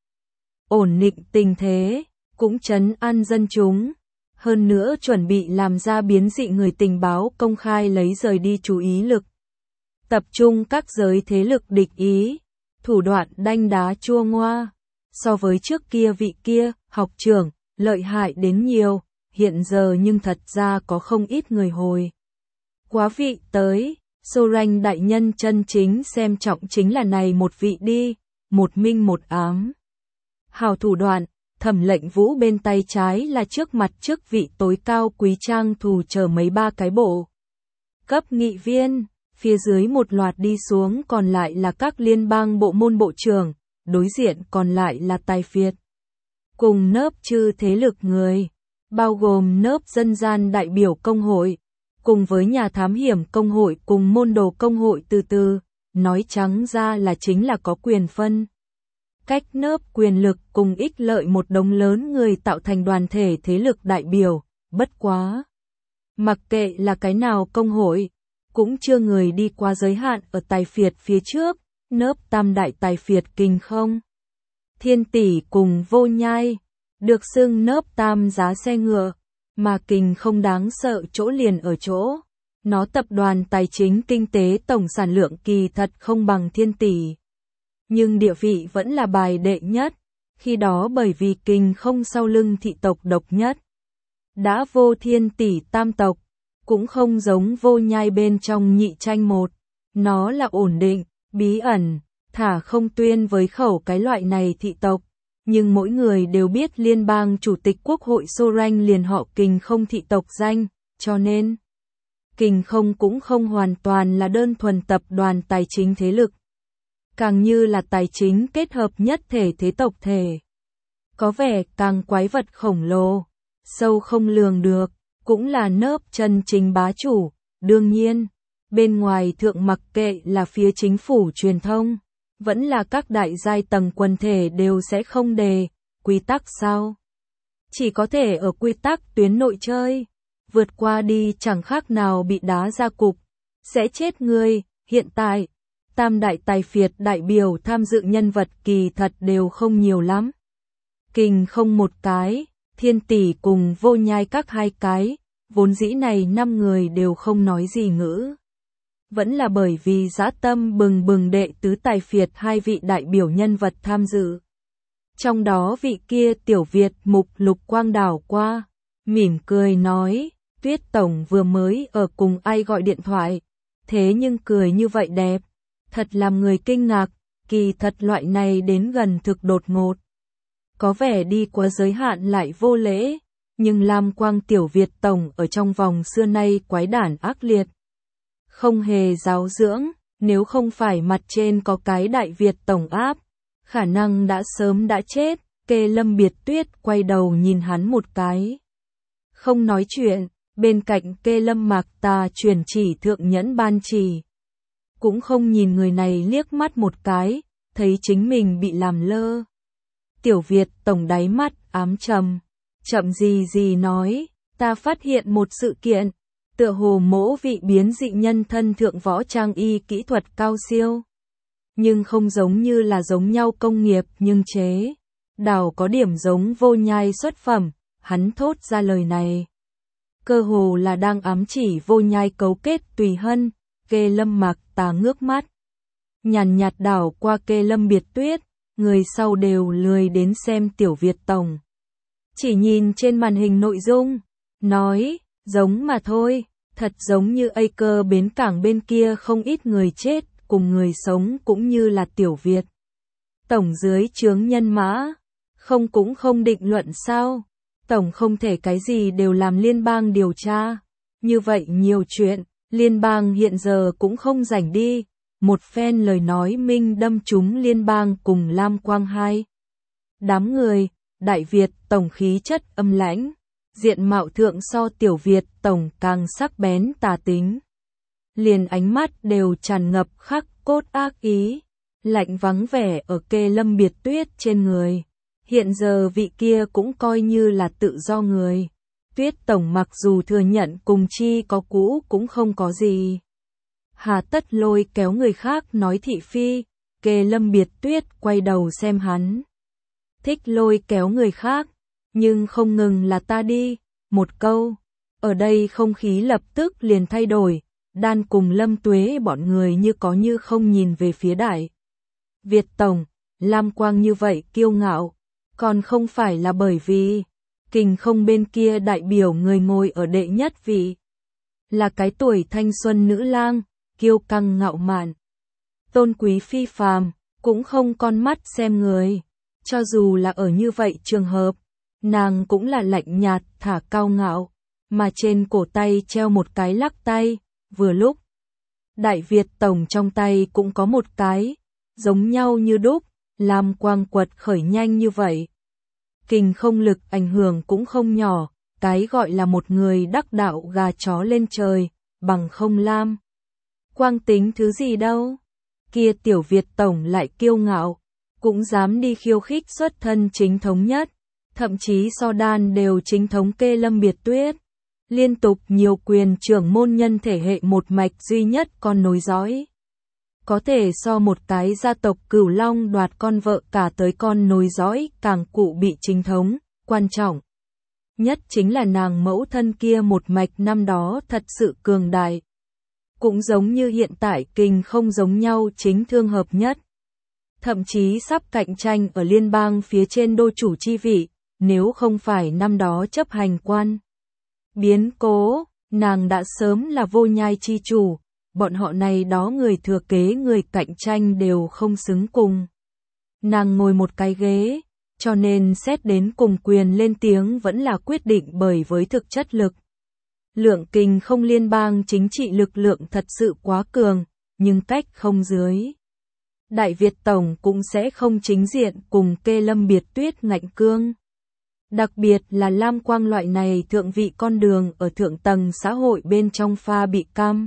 Ổn định tình thế, cũng trấn an dân chúng. Hơn nữa chuẩn bị làm ra biến dị người tình báo công khai lấy rời đi chú ý lực. Tập trung các giới thế lực địch ý. Thủ đoạn đanh đá chua ngoa, so với trước kia vị kia, học trưởng, lợi hại đến nhiều, hiện giờ nhưng thật ra có không ít người hồi. Quá vị tới, Soren đại nhân chân chính xem trọng chính là này một vị đi, một minh một ám. Hào thủ đoạn, Thẩm Lệnh Vũ bên tay trái là trước mặt chức vị tối cao quý trang thù chờ mấy ba cái bộ. Cấp nghị viên. Phía dưới một loạt đi xuống còn lại là các liên bang bộ môn bộ trưởng, đối diện còn lại là tài phiệt. Cùng nớp chư thế lực người, bao gồm nớp dân gian đại biểu công hội, cùng với nhà thám hiểm công hội cùng môn đồ công hội từ từ, nói trắng ra là chính là có quyền phân. Cách nớp quyền lực cùng ích lợi một đống lớn người tạo thành đoàn thể thế lực đại biểu, bất quá. Mặc kệ là cái nào công hội, cũng chưa người đi qua giới hạn ở tài phiệt phía trước, nớp tam đại tài phiệt Kình Không, Thiên Tỷ cùng Vô Nhai, được xưng nớp tam giá xe ngựa, mà Kình Không đáng sợ chỗ liền ở chỗ. Nó tập đoàn tài chính kinh tế tổng sản lượng kỳ thật không bằng Thiên Tỷ. Nhưng địa vị vẫn là bài đệ nhất, khi đó bởi vì Kình Không sau lưng thị tộc độc nhất. Đã Vô Thiên Tỷ tam tộc. Cũng không giống Vô Nhai bên trong nhị tranh một. Nó là ổn định, bí ẩn, thả không tuyên với khẩu cái loại này thị tộc. Nhưng mỗi người đều biết liên bang chủ tịch quốc hội Soren liền họ Kình Không thị tộc danh, cho nên Kình Không cũng không hoàn toàn là đơn thuần tập đoàn tài chính thế lực. Càng như là tài chính kết hợp nhất thể thế tộc thể. Có vẻ càng quái vật khổng lồ, sâu không lường được. Cũng là nớp chân chính bá chủ, đương nhiên, bên ngoài thượng mặc kệ là phía chính phủ truyền thông, vẫn là các đại giai tầng quần thể đều sẽ không đề, quy tắc sao? Chỉ có thể ở quy tắc tuyến nội chơi, vượt qua đi chẳng khác nào bị đá ra cục, sẽ chết người, hiện tại, tam đại tài phiệt đại biểu tham dự nhân vật kỳ thật đều không nhiều lắm. Kình Không một cái. Thiên Tỷ cùng Vô Nhai các hai cái, vốn dĩ này 5 người đều không nói gì ngữ. Vẫn là bởi vì dã tâm bừng bừng đệ tứ tài phiệt hai vị đại biểu nhân vật tham dự. Trong đó vị kia tiểu Việt mục Lục Quang đảo qua, mỉm cười nói, Tuyết Tổng vừa mới ở cùng ai gọi điện thoại, thế nhưng cười như vậy đẹp, thật làm người kinh ngạc, kỳ thật loại này đến gần thực đột ngột. có vẻ đi quá giới hạn lại vô lễ, nhưng Lam Quang Tiểu Việt Tổng ở trong vòng xưa nay quái đản ác liệt. Không hề giáo dưỡng, nếu không phải mặt trên có cái Đại Việt Tổng áp, khả năng đã sớm đã chết. Kê Lâm Biệt Tuyết quay đầu nhìn hắn một cái. Không nói chuyện, bên cạnh Kê Lâm Mạc Tà truyền chỉ thượng nhẫn ban chỉ. Cũng không nhìn người này liếc mắt một cái, thấy chính mình bị làm lơ. Tiểu Việt Tổng đáy mắt ám trầm, chậm gì nói, ta phát hiện một sự kiện, tựa hồ mỗ vị biến dị nhân thân thượng võ trang y kỹ thuật cao siêu. Nhưng không giống như là giống nhau công nghiệp nhưng chế. Đảo có điểm giống Vô Nhai xuất phẩm, hắn thốt ra lời này. Cơ hồ là đang ám chỉ Vô Nhai cấu kết Tùy Hân. Kê Lâm Mạc Tà ngước mắt. Nhàn nhạt đảo qua Kê Lâm Biệt Tuyết, người sau đều lười đến xem Tiểu Việt Tổng. Chỉ nhìn trên màn hình nội dung, nói, giống mà thôi, thật giống như Acre bến cảng bên kia không ít người chết, cùng người sống cũng như là Tiểu Việt Tổng dưới trướng nhân mã. Không cũng không định luận sao? Tổng không thể cái gì đều làm liên bang điều tra. Như vậy nhiều chuyện, liên bang hiện giờ cũng không rảnh đi. Một phen lời nói minh đâm trúng liên bang cùng Lam Quang hai. Đám người, Đại Việt Tổng khí chất âm lãnh, diện mạo thượng so Tiểu Việt Tổng càng sắc bén tà tính. Liền ánh mắt đều tràn ngập khắc cốt ác ý, lạnh vắng vẻ ở Kê Lâm Biệt Tuyết trên người. Hiện giờ vị kia cũng coi như là tự do người. Tuyết Tổng mặc dù thừa nhận cùng chi có cũ cũng không có gì. Hà tất lôi kéo người khác nói thị phi. Kê Lâm Biệt Tuyết quay đầu xem hắn. Thích lôi kéo người khác, nhưng không ngừng là ta đi. Một câu, ở đây không khí lập tức liền thay đổi. Đan cùng Lâm Tuế bọn người như có như không nhìn về phía Đại Việt Tổng. Lam Quang như vậy kiêu ngạo, còn không phải là bởi vì Kình Không bên kia đại biểu người ngồi ở đệ nhất vị, là cái tuổi thanh xuân nữ lang, kiêu căng ngạo mạn, tôn quý phi phàm, cũng không con mắt xem người. Cho dù là ở như vậy trường hợp, nàng cũng là lạnh nhạt thả cao ngạo, mà trên cổ tay treo một cái lắc tay. Vừa lúc Đại Việt Tổng trong tay cũng có một cái, giống nhau như đúc. Lam Quang quật khởi nhanh như vậy, Kình Không lực ảnh hưởng cũng không nhỏ. Cái gọi là một người đắc đạo gà chó lên trời, bằng không Lam Quang tính thứ gì đâu. Kia Tiểu Việt Tổng lại kiêu ngạo, cũng dám đi khiêu khích xuất thân chính thống nhất, thậm chí so đan đều chính thống Kê Lâm Biệt Tuyết. Liên tục nhiều quyền trưởng môn nhân thể hệ một mạch duy nhất con nối dõi. Có thể so một cái gia tộc Cửu Long đoạt con vợ cả tới con nối dõi càng cụ bị chính thống. Quan trọng nhất chính là nàng mẫu thân kia một mạch năm đó thật sự cường đại. Cũng giống như hiện tại Kình Không giống nhau chính thương hợp nhất. Thậm chí sắp cạnh tranh ở liên bang phía trên đô chủ chi vị, nếu không phải năm đó chấp hành quan biến cố, nàng đã sớm là Vô Nhai chi chủ. Bọn họ này đó người thừa kế người cạnh tranh đều không xứng cùng nàng ngồi một cái ghế, cho nên xét đến cùng quyền lên tiếng vẫn là quyết định bởi với thực chất lực. Lượng Kình Không liên bang chính trị lực lượng thật sự quá cường, nhưng cách không dưới. Đại Việt Tổng cũng sẽ không chính diện cùng Kê Lâm Biệt Tuyết ngạnh cương. Đặc biệt là Lam Quang loại này thượng vị con đường ở thượng tầng xã hội bên trong pha bị cam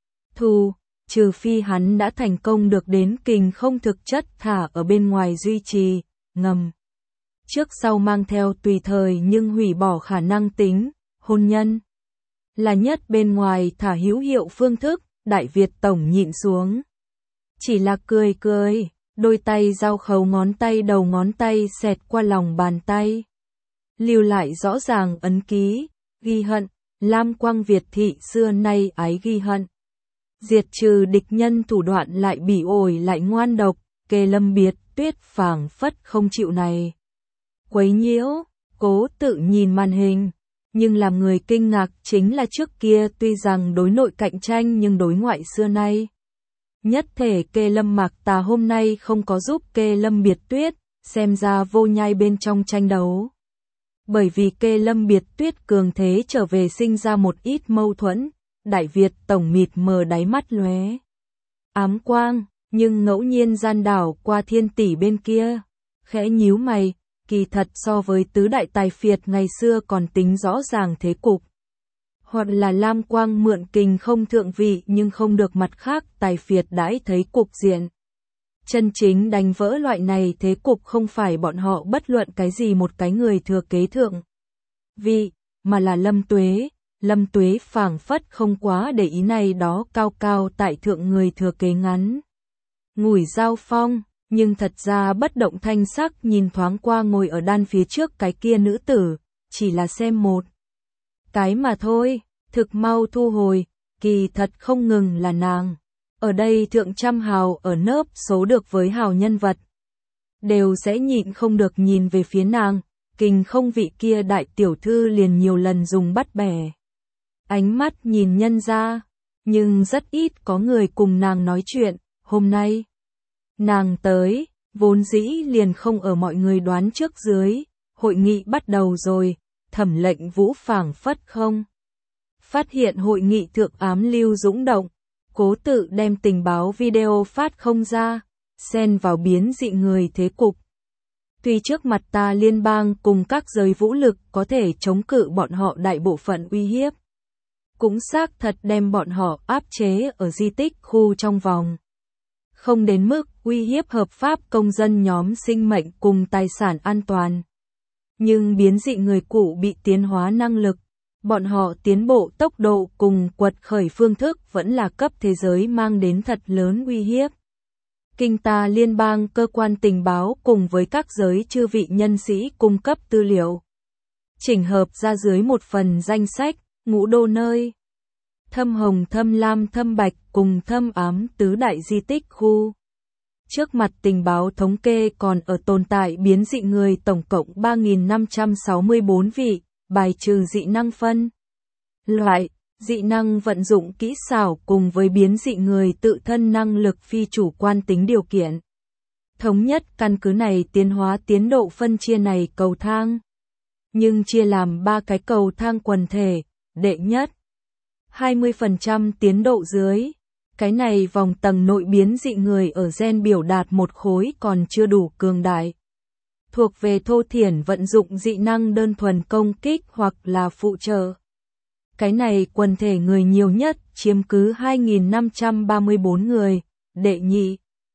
thù, trừ phi hắn đã thành công được đến Kình Không thực chất thả ở bên ngoài duy trì, ngầm. Trước sau mang theo tùy thời nhưng hủy bỏ khả năng tính, hôn nhân. Là nhất bên ngoài thả hữu hiệu phương thức, Đại Việt Tổng nhịn xuống. Chỉ là cười cười, đôi tay giao khấu ngón tay đầu ngón tay xẹt qua lòng bàn tay. Lưu lại rõ ràng ấn ký, ghi hận, Lam Quang Việt thị xưa nay ái ghi hận. Diệt trừ địch nhân thủ đoạn lại bỉ ổi lại ngoan độc, Kê Lâm Biệt Tuyết phảng phất không chịu này. Quấy nhiễu, cố tự nhìn màn hình, nhưng làm người kinh ngạc chính là trước kia tuy rằng đối nội cạnh tranh nhưng đối ngoại xưa nay. Nhất thể Kê Lâm Mạc Tà hôm nay không có giúp Kê Lâm Biệt Tuyết, xem ra vô nhai bên trong tranh đấu. Bởi vì kê Lâm Biệt Tuyết cường thế trở về sinh ra một ít mâu thuẫn, Đại Việt tổng mịt mờ đáy mắt lóe ám quang, nhưng ngẫu nhiên gian đảo qua Thiên Tỷ bên kia, khẽ nhíu mày, kỳ thật so với tứ đại tài phiệt ngày xưa còn tính rõ ràng thế cục. Hoặc là Lam Quang mượn kình không thượng vị nhưng không được mặt khác tài phiệt đãi thấy cục diện. Chân chính đánh vỡ loại này thế cục không phải bọn họ bất luận cái gì một cái người thừa kế thượng vị, mà là Lâm Tuế phảng phất không quá để ý này đó cao cao tại thượng người thừa kế ngắn ngủi giao phong, nhưng thật ra bất động thanh sắc nhìn thoáng qua ngồi ở đan phía trước cái kia nữ tử, chỉ là xem một cái mà thôi, thực mau thu hồi, kỳ thật không ngừng là nàng. Ở đây thượng trăm hào ở nớp số được với hào nhân vật, đều sẽ nhịn không được nhìn về phía nàng, kình không vị kia đại tiểu thư liền nhiều lần dùng bắt bẻ. Ánh mắt nhìn nhân ra, nhưng rất ít có người cùng nàng nói chuyện, hôm nay. Nàng tới, vốn dĩ liền không ở mọi người đoán trước dưới, hội nghị bắt đầu rồi, Thẩm Lệnh Vũ phảng phất không. Phát hiện hội nghị thượng ám lưu dũng động, cố tự đem tình báo video phát không ra, xen vào biến dị người thế cục. Tuy trước mặt ta liên bang cùng các giới vũ lực có thể chống cự bọn họ đại bộ phận uy hiếp, cũng xác thật đem bọn họ áp chế ở di tích khu trong vòng. Không đến mức uy hiếp hợp pháp công dân nhóm sinh mệnh cùng tài sản an toàn. Nhưng biến dị người cũ bị tiến hóa năng lực, bọn họ tiến bộ tốc độ cùng quật khởi phương thức vẫn là cấp thế giới mang đến thật lớn uy hiếp. Kinh ta liên bang cơ quan tình báo cùng với các giới chư vị nhân sĩ cung cấp tư liệu, chỉnh hợp ra dưới một phần danh sách, ngũ đô nơi. Thâm hồng, thâm lam, thâm bạch cùng thâm ám tứ đại di tích khu. Trước mặt tình báo thống kê còn ở tồn tại biến dị người tổng cộng 3.564 vị, bài trừ dị năng phân loại, dị năng vận dụng kỹ xảo cùng với biến dị người tự thân năng lực phi chủ quan tính điều kiện. Thống nhất căn cứ này tiến hóa tiến độ phân chia này cầu thang. Nhưng chia làm 3 cái cầu thang quần thể, đệ nhất. 20% tiến độ dưới. Cái này vòng tầng nội biến dị người ở gen biểu đạt một khối còn chưa đủ cường đại. Thuộc về thô thiển vận dụng dị năng đơn thuần công kích hoặc là phụ trợ. Cái này quần thể người nhiều nhất chiếm cứ 2.534 người, đệ nhị.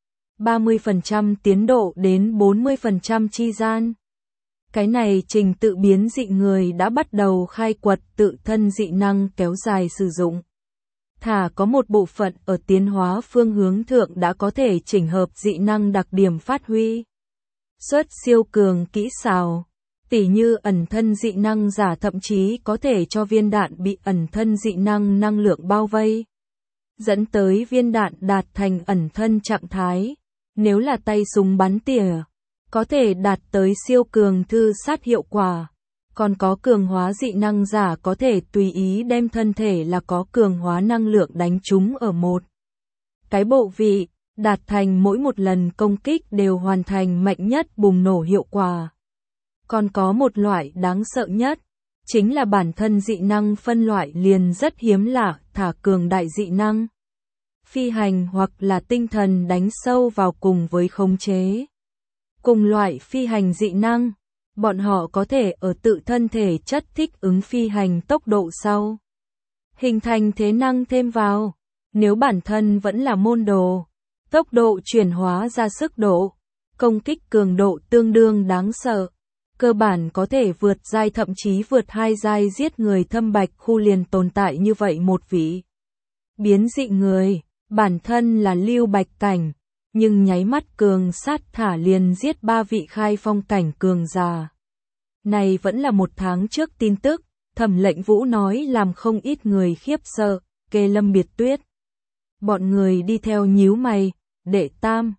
30% tiến độ đến 40% chi gian. Cái này trình tự biến dị người đã bắt đầu khai quật tự thân dị năng kéo dài sử dụng. Thả có một bộ phận ở tiến hóa phương hướng thượng đã có thể chỉnh hợp dị năng đặc điểm phát huy. Xuất siêu cường kỹ xảo, tỉ như ẩn thân dị năng giả thậm chí có thể cho viên đạn bị ẩn thân dị năng năng lượng bao vây, dẫn tới viên đạn đạt thành ẩn thân trạng thái. Nếu là tay súng bắn tỉa, có thể đạt tới siêu cường thư sát hiệu quả. Còn có cường hóa dị năng giả có thể tùy ý đem thân thể là có cường hóa năng lượng đánh trúng ở một cái bộ vị, đạt thành mỗi một lần công kích đều hoàn thành mạnh nhất bùng nổ hiệu quả. Còn có một loại đáng sợ nhất, chính là bản thân dị năng phân loại liền rất hiếm lạ, thả cường đại dị năng. Phi hành hoặc là tinh thần đánh sâu vào cùng với khống chế. Cùng loại phi hành dị năng, bọn họ có thể ở tự thân thể chất thích ứng phi hành tốc độ sau. Hình thành thế năng thêm vào, nếu bản thân vẫn là môn đồ, tốc độ chuyển hóa ra sức độ, công kích cường độ tương đương đáng sợ. Cơ bản có thể vượt giai thậm chí vượt 2 giai giết người thâm bạch khu liền tồn tại như vậy một vị. Biến dị người, bản thân là lưu bạch cảnh, nhưng nháy mắt cường sát thả liền giết 3 vị khai phong cảnh cường già. Này vẫn là 1 tháng trước tin tức, Thẩm Lệnh Vũ nói làm không ít người khiếp sợ, kê Lâm Biệt Tuyết. Bọn người đi theo nhíu mày, đệ tam,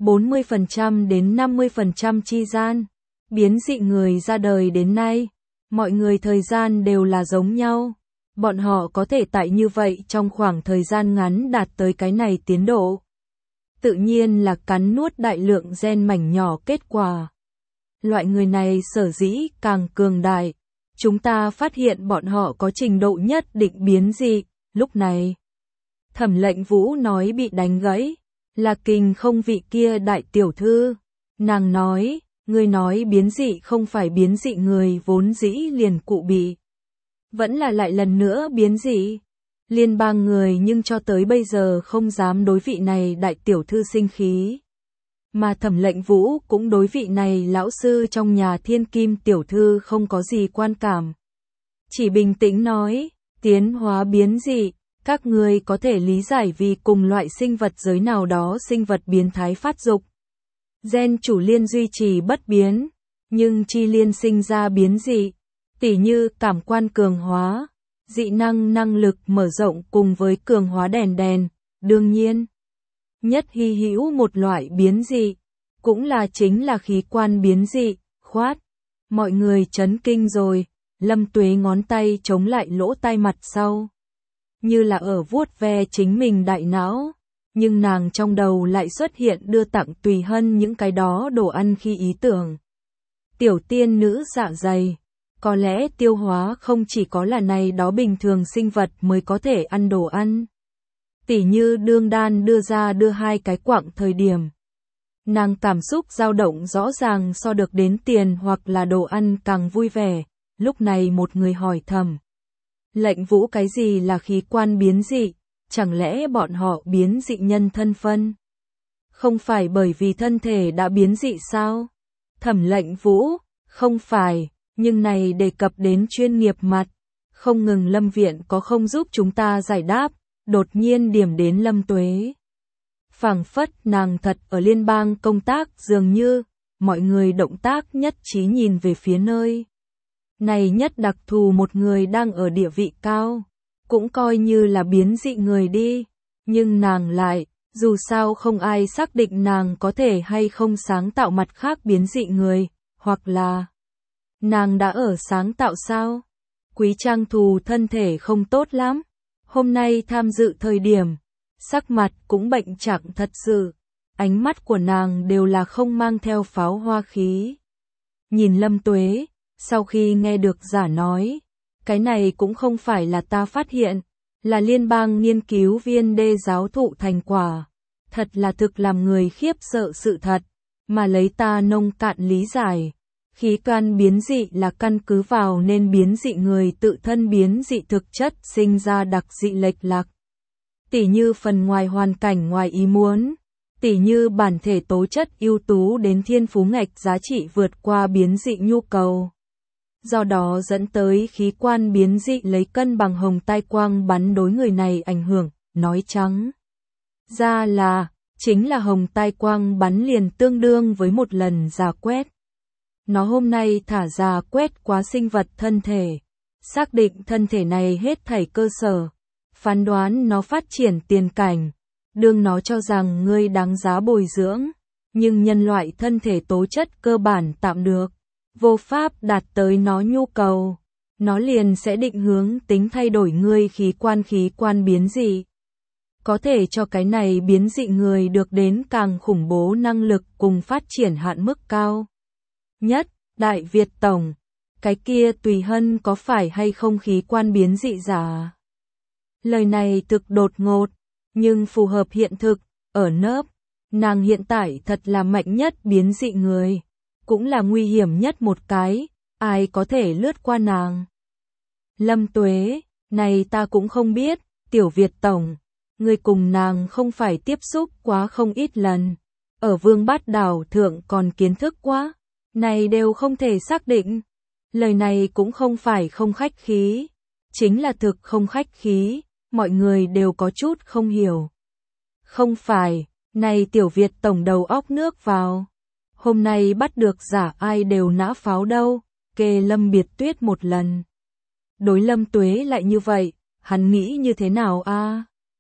40% đến 50% chi gian. Biến dị người ra đời đến nay, mọi người thời gian đều là giống nhau. Bọn họ có thể tại như vậy trong khoảng thời gian ngắn đạt tới cái này tiến độ. Tự nhiên là cắn nuốt đại lượng gen mảnh nhỏ kết quả. Loại người này sở dĩ càng cường đại, chúng ta phát hiện bọn họ có trình độ nhất định biến dị. Lúc này, Thẩm Lệnh Vũ nói bị đánh gãy, là Kình không vị kia đại tiểu thư. Nàng nói, ngươi nói biến dị không phải biến dị người vốn dĩ liền cụ bị. Vẫn là lại lần nữa biến dị. Liên bang người nhưng cho tới bây giờ không dám đối vị này đại tiểu thư sinh khí. Mà Thẩm Lệnh Vũ cũng đối vị này lão sư trong nhà thiên kim tiểu thư không có gì quan cảm. Chỉ bình tĩnh nói, tiến hóa biến dị, các người có thể lý giải vì cùng loại sinh vật giới nào đó sinh vật biến thái phát dục. Gen chủ liên duy trì bất biến, nhưng chi liên sinh ra biến dị, tỉ như cảm quan cường hóa, dị năng năng lực mở rộng cùng với cường hóa đèn. Đương nhiên, nhất hy hữu một loại biến dị, cũng là chính là khí quan biến dị. Khoát, mọi người chấn kinh rồi. Lâm Tuế ngón tay chống lại lỗ tai mặt sau, như là ở vuốt ve chính mình đại não, nhưng nàng trong đầu lại xuất hiện đưa tặng Tùy Hân những cái đó đồ ăn khi ý tưởng. Tiểu tiên nữ dạ dày, có lẽ tiêu hóa không chỉ có là này đó bình thường sinh vật mới có thể ăn đồ ăn. Tỉ như đương đan đưa hai cái quặng thời điểm. Nàng cảm xúc dao động rõ ràng so được đến tiền hoặc là đồ ăn càng vui vẻ. Lúc này một người hỏi thầm. Lệnh Vũ cái gì là khí quan biến dị? Chẳng lẽ bọn họ biến dị nhân thân phân? Không phải bởi vì thân thể đã biến dị sao? Thẩm Lệnh Vũ, không phải, nhưng này đề cập đến chuyên nghiệp mặt. Không ngừng Lâm Viện có không giúp chúng ta giải đáp, đột nhiên điểm đến Lâm Tuế. Phảng phất nàng thật ở liên bang công tác dường như, mọi người động tác nhất trí nhìn về phía nơi. Này nhất đặc thù một người đang ở địa vị cao, cũng coi như là biến dị người đi, nhưng nàng lại, dù sao không ai xác định nàng có thể hay không sáng tạo mặt khác biến dị người, hoặc là nàng đã ở sáng tạo sao? Quý Trang Thù thân thể không tốt lắm, hôm nay tham dự thời điểm, sắc mặt cũng bệnh trạng thật sự, ánh mắt của nàng đều là không mang theo pháo hoa khí. Nhìn Lâm Tuế, sau khi nghe được giả nói, cái này cũng không phải là ta phát hiện, là liên bang nghiên cứu viên đê giáo thụ thành quả, thật là thực làm người khiếp sợ sự thật, mà lấy ta nông cạn lý giải. Khí quan biến dị là căn cứ vào nên biến dị người tự thân biến dị thực chất sinh ra đặc dị lệch lạc. Tỉ như phần ngoài hoàn cảnh ngoài ý muốn, tỉ như bản thể tố chất ưu tú đến thiên phú ngạch giá trị vượt qua biến dị nhu cầu. Do đó dẫn tới khí quan biến dị lấy cân bằng hồng tai quang bắn đối người này ảnh hưởng, nói trắng ra là, chính là hồng tai quang bắn liền tương đương với một lần rà quét. Nó hôm nay thả ra quét quá sinh vật thân thể, xác định thân thể này hết thảy cơ sở, phán đoán nó phát triển tiền cảnh, đương nó cho rằng ngươi đáng giá bồi dưỡng, nhưng nhân loại thân thể tố chất cơ bản tạm được, vô pháp đạt tới nó nhu cầu, nó liền sẽ định hướng tính thay đổi ngươi khí quan biến dị. Có thể cho cái này biến dị người được đến càng khủng bố năng lực cùng phát triển hạn mức cao. Nhất, Đại Việt Tổng, cái kia Tùy Hân có phải hay không khí quan biến dị giả? Lời này thực đột ngột, nhưng phù hợp hiện thực, ở nớp, nàng hiện tại thật là mạnh nhất biến dị người, cũng là nguy hiểm nhất một cái, ai có thể lướt qua nàng. Lâm Tuế, này ta cũng không biết, Tiểu Việt Tổng, người cùng nàng không phải tiếp xúc quá không ít lần, ở Vương Bát Đảo thượng còn kiến thức quá. Này đều không thể xác định. Lời này cũng không phải không khách khí. Chính là thực không khách khí. Mọi người đều có chút không hiểu. Không phải. Này Tiểu Việt Tổng đầu óc nước vào. Hôm nay bắt được giả ai đều nã pháo đâu. Kê Lâm Biệt Tuyết một lần. Đối Lâm Tuế lại như vậy. Hắn nghĩ như thế nào a?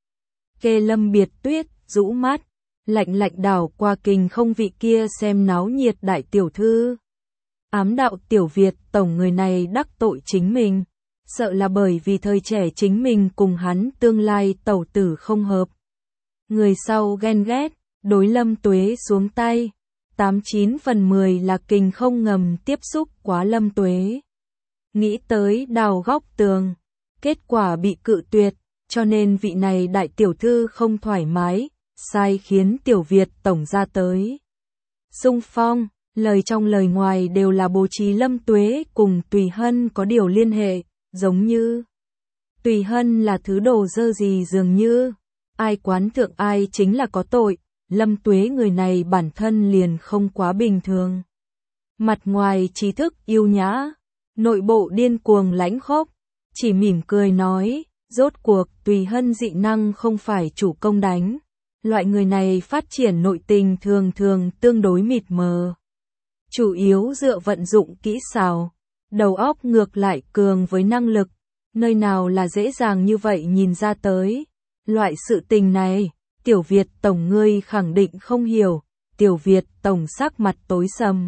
Kê Lâm Biệt Tuyết rũ mắt. Lạnh đảo qua Kình không vị kia xem náo nhiệt đại tiểu thư. Ám đạo Tiểu Việt Tổng người này đắc tội chính mình, sợ là bởi vì thời trẻ chính mình cùng hắn tương lai tẩu tử không hợp. Người sau ghen ghét, đối Lâm Tuế xuống tay, 89 phần 10 là Kình không ngầm tiếp xúc quá Lâm Tuế. Nghĩ tới đào góc tường, kết quả bị cự tuyệt, cho nên vị này đại tiểu thư không thoải mái, sai khiến Tiểu Việt tổng ra tới. Xung phong, lời trong lời ngoài đều là bố trí Lâm Tuế cùng Tùy Hân có điều liên hệ, giống như Tùy Hân là thứ đồ dơ gì dường như, ai quán thượng ai chính là có tội, Lâm Tuế người này bản thân liền không quá bình thường. Mặt ngoài trí thức yêu nhã, nội bộ điên cuồng lãnh khốc, chỉ mỉm cười nói, rốt cuộc Tùy Hân dị năng không phải chủ công đánh. Loại người này phát triển nội tình thường thường tương đối mịt mờ. Chủ yếu dựa vận dụng kỹ xảo, đầu óc ngược lại cường với năng lực, nơi nào là dễ dàng như vậy nhìn ra tới. Loại sự tình này, Tiểu Việt tổng ngươi khẳng định không hiểu, Tiểu Việt tổng sắc mặt tối sầm.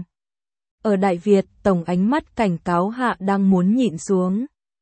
Ở Đại Việt tổng ánh mắt cảnh cáo hạ đang muốn nhịn xuống.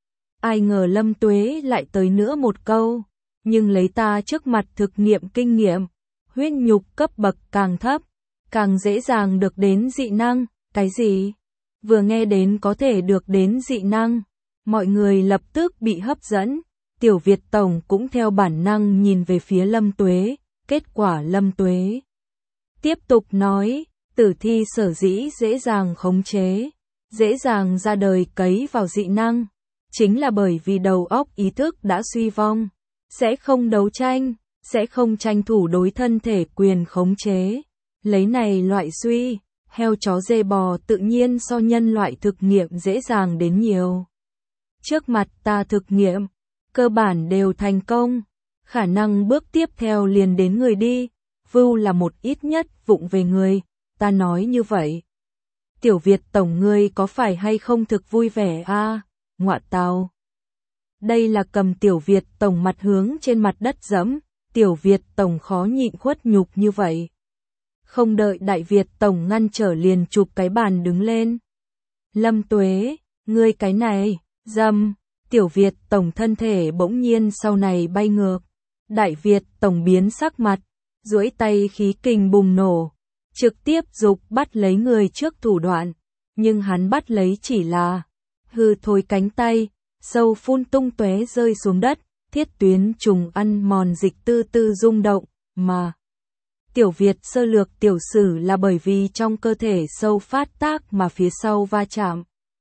Ai ngờ Lâm Tuế lại tới nữa một câu, nhưng lấy ta trước mặt thực nghiệm kinh nghiệm, huyết nhục cấp bậc càng thấp, càng dễ dàng được đến dị năng, cái gì? Vừa nghe đến có thể được đến dị năng, mọi người lập tức bị hấp dẫn, Tiểu Việt tổng cũng theo bản năng nhìn về phía Lâm Tuế, kết quả Lâm Tuế tiếp tục nói, tử thi sở dĩ dễ dàng khống chế, dễ dàng ra đời cấy vào dị năng, chính là bởi vì đầu óc ý thức đã suy vong, sẽ không đấu tranh, sẽ không tranh thủ đối thân thể quyền khống chế. Lấy này loại suy, heo chó dê bò tự nhiên so nhân loại thực nghiệm dễ dàng đến nhiều. Trước mặt ta thực nghiệm, cơ bản đều thành công, khả năng bước tiếp theo liền đến người đi, vưu là một ít nhất vụng về người, ta nói như vậy. Tiểu Việt tổng ngươi có phải hay không thực vui vẻ a? Ngọa tào. Đây là cầm Tiểu Việt tổng mặt hướng trên mặt đất dẫm, Tiểu Việt tổng khó nhịn khuất nhục như vậy. Không đợi Đại Việt tổng ngăn trở liền chụp cái bàn đứng lên. Lâm Tuế, ngươi cái này, dâm, Tiểu Việt tổng thân thể bỗng nhiên sau này bay ngược. Đại Việt tổng biến sắc mặt, duỗi tay khí kình bùng nổ, trực tiếp giục bắt lấy người trước thủ đoạn, nhưng hắn bắt lấy chỉ là hư thôi cánh tay, sâu phun tung tóe rơi xuống đất, thiết tuyến trùng ăn mòn dịch tư tư rung động, mà Tiểu Việt sơ lược tiểu sử là bởi vì trong cơ thể sâu phát tác mà phía sau va chạm.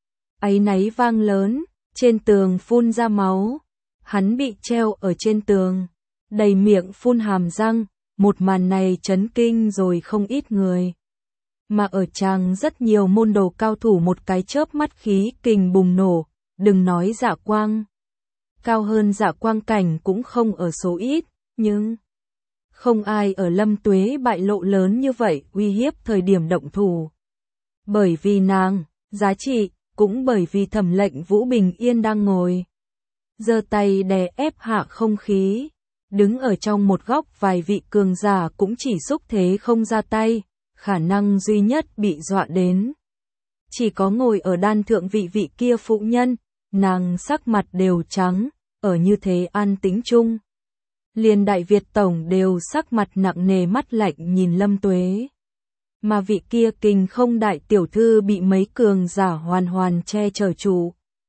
Áy náy vang lớn, trên tường phun ra máu, hắn bị treo ở trên tường, đầy miệng phun hàm răng, một màn này chấn kinh rồi không ít người. Mà ở tràng rất nhiều môn đồ cao thủ một cái chớp mắt khí kình bùng nổ, đừng nói Dạ Quang. Cao hơn Dạ Quang cảnh cũng không ở số ít, nhưng không ai ở Lâm Tuế bại lộ lớn như vậy uy hiếp thời điểm động thủ. Bởi vì nàng, giá trị, cũng bởi vì Thẩm Lệnh Vũ bình yên đang ngồi. Giơ tay đè ép hạ không khí, đứng ở trong một góc vài vị cường giả cũng chỉ xúc thế không ra tay, khả năng duy nhất bị dọa đến. Chỉ có ngồi ở đan thượng vị kia phụ nhân, nàng sắc mặt đều trắng, ở như thế an tĩnh chung. Liền Đại Việt tổng đều sắc mặt nặng nề mắt lạnh nhìn Lâm Tuế. Mà vị kia kình không đại tiểu thư bị mấy cường giả hoàn che chở trụ.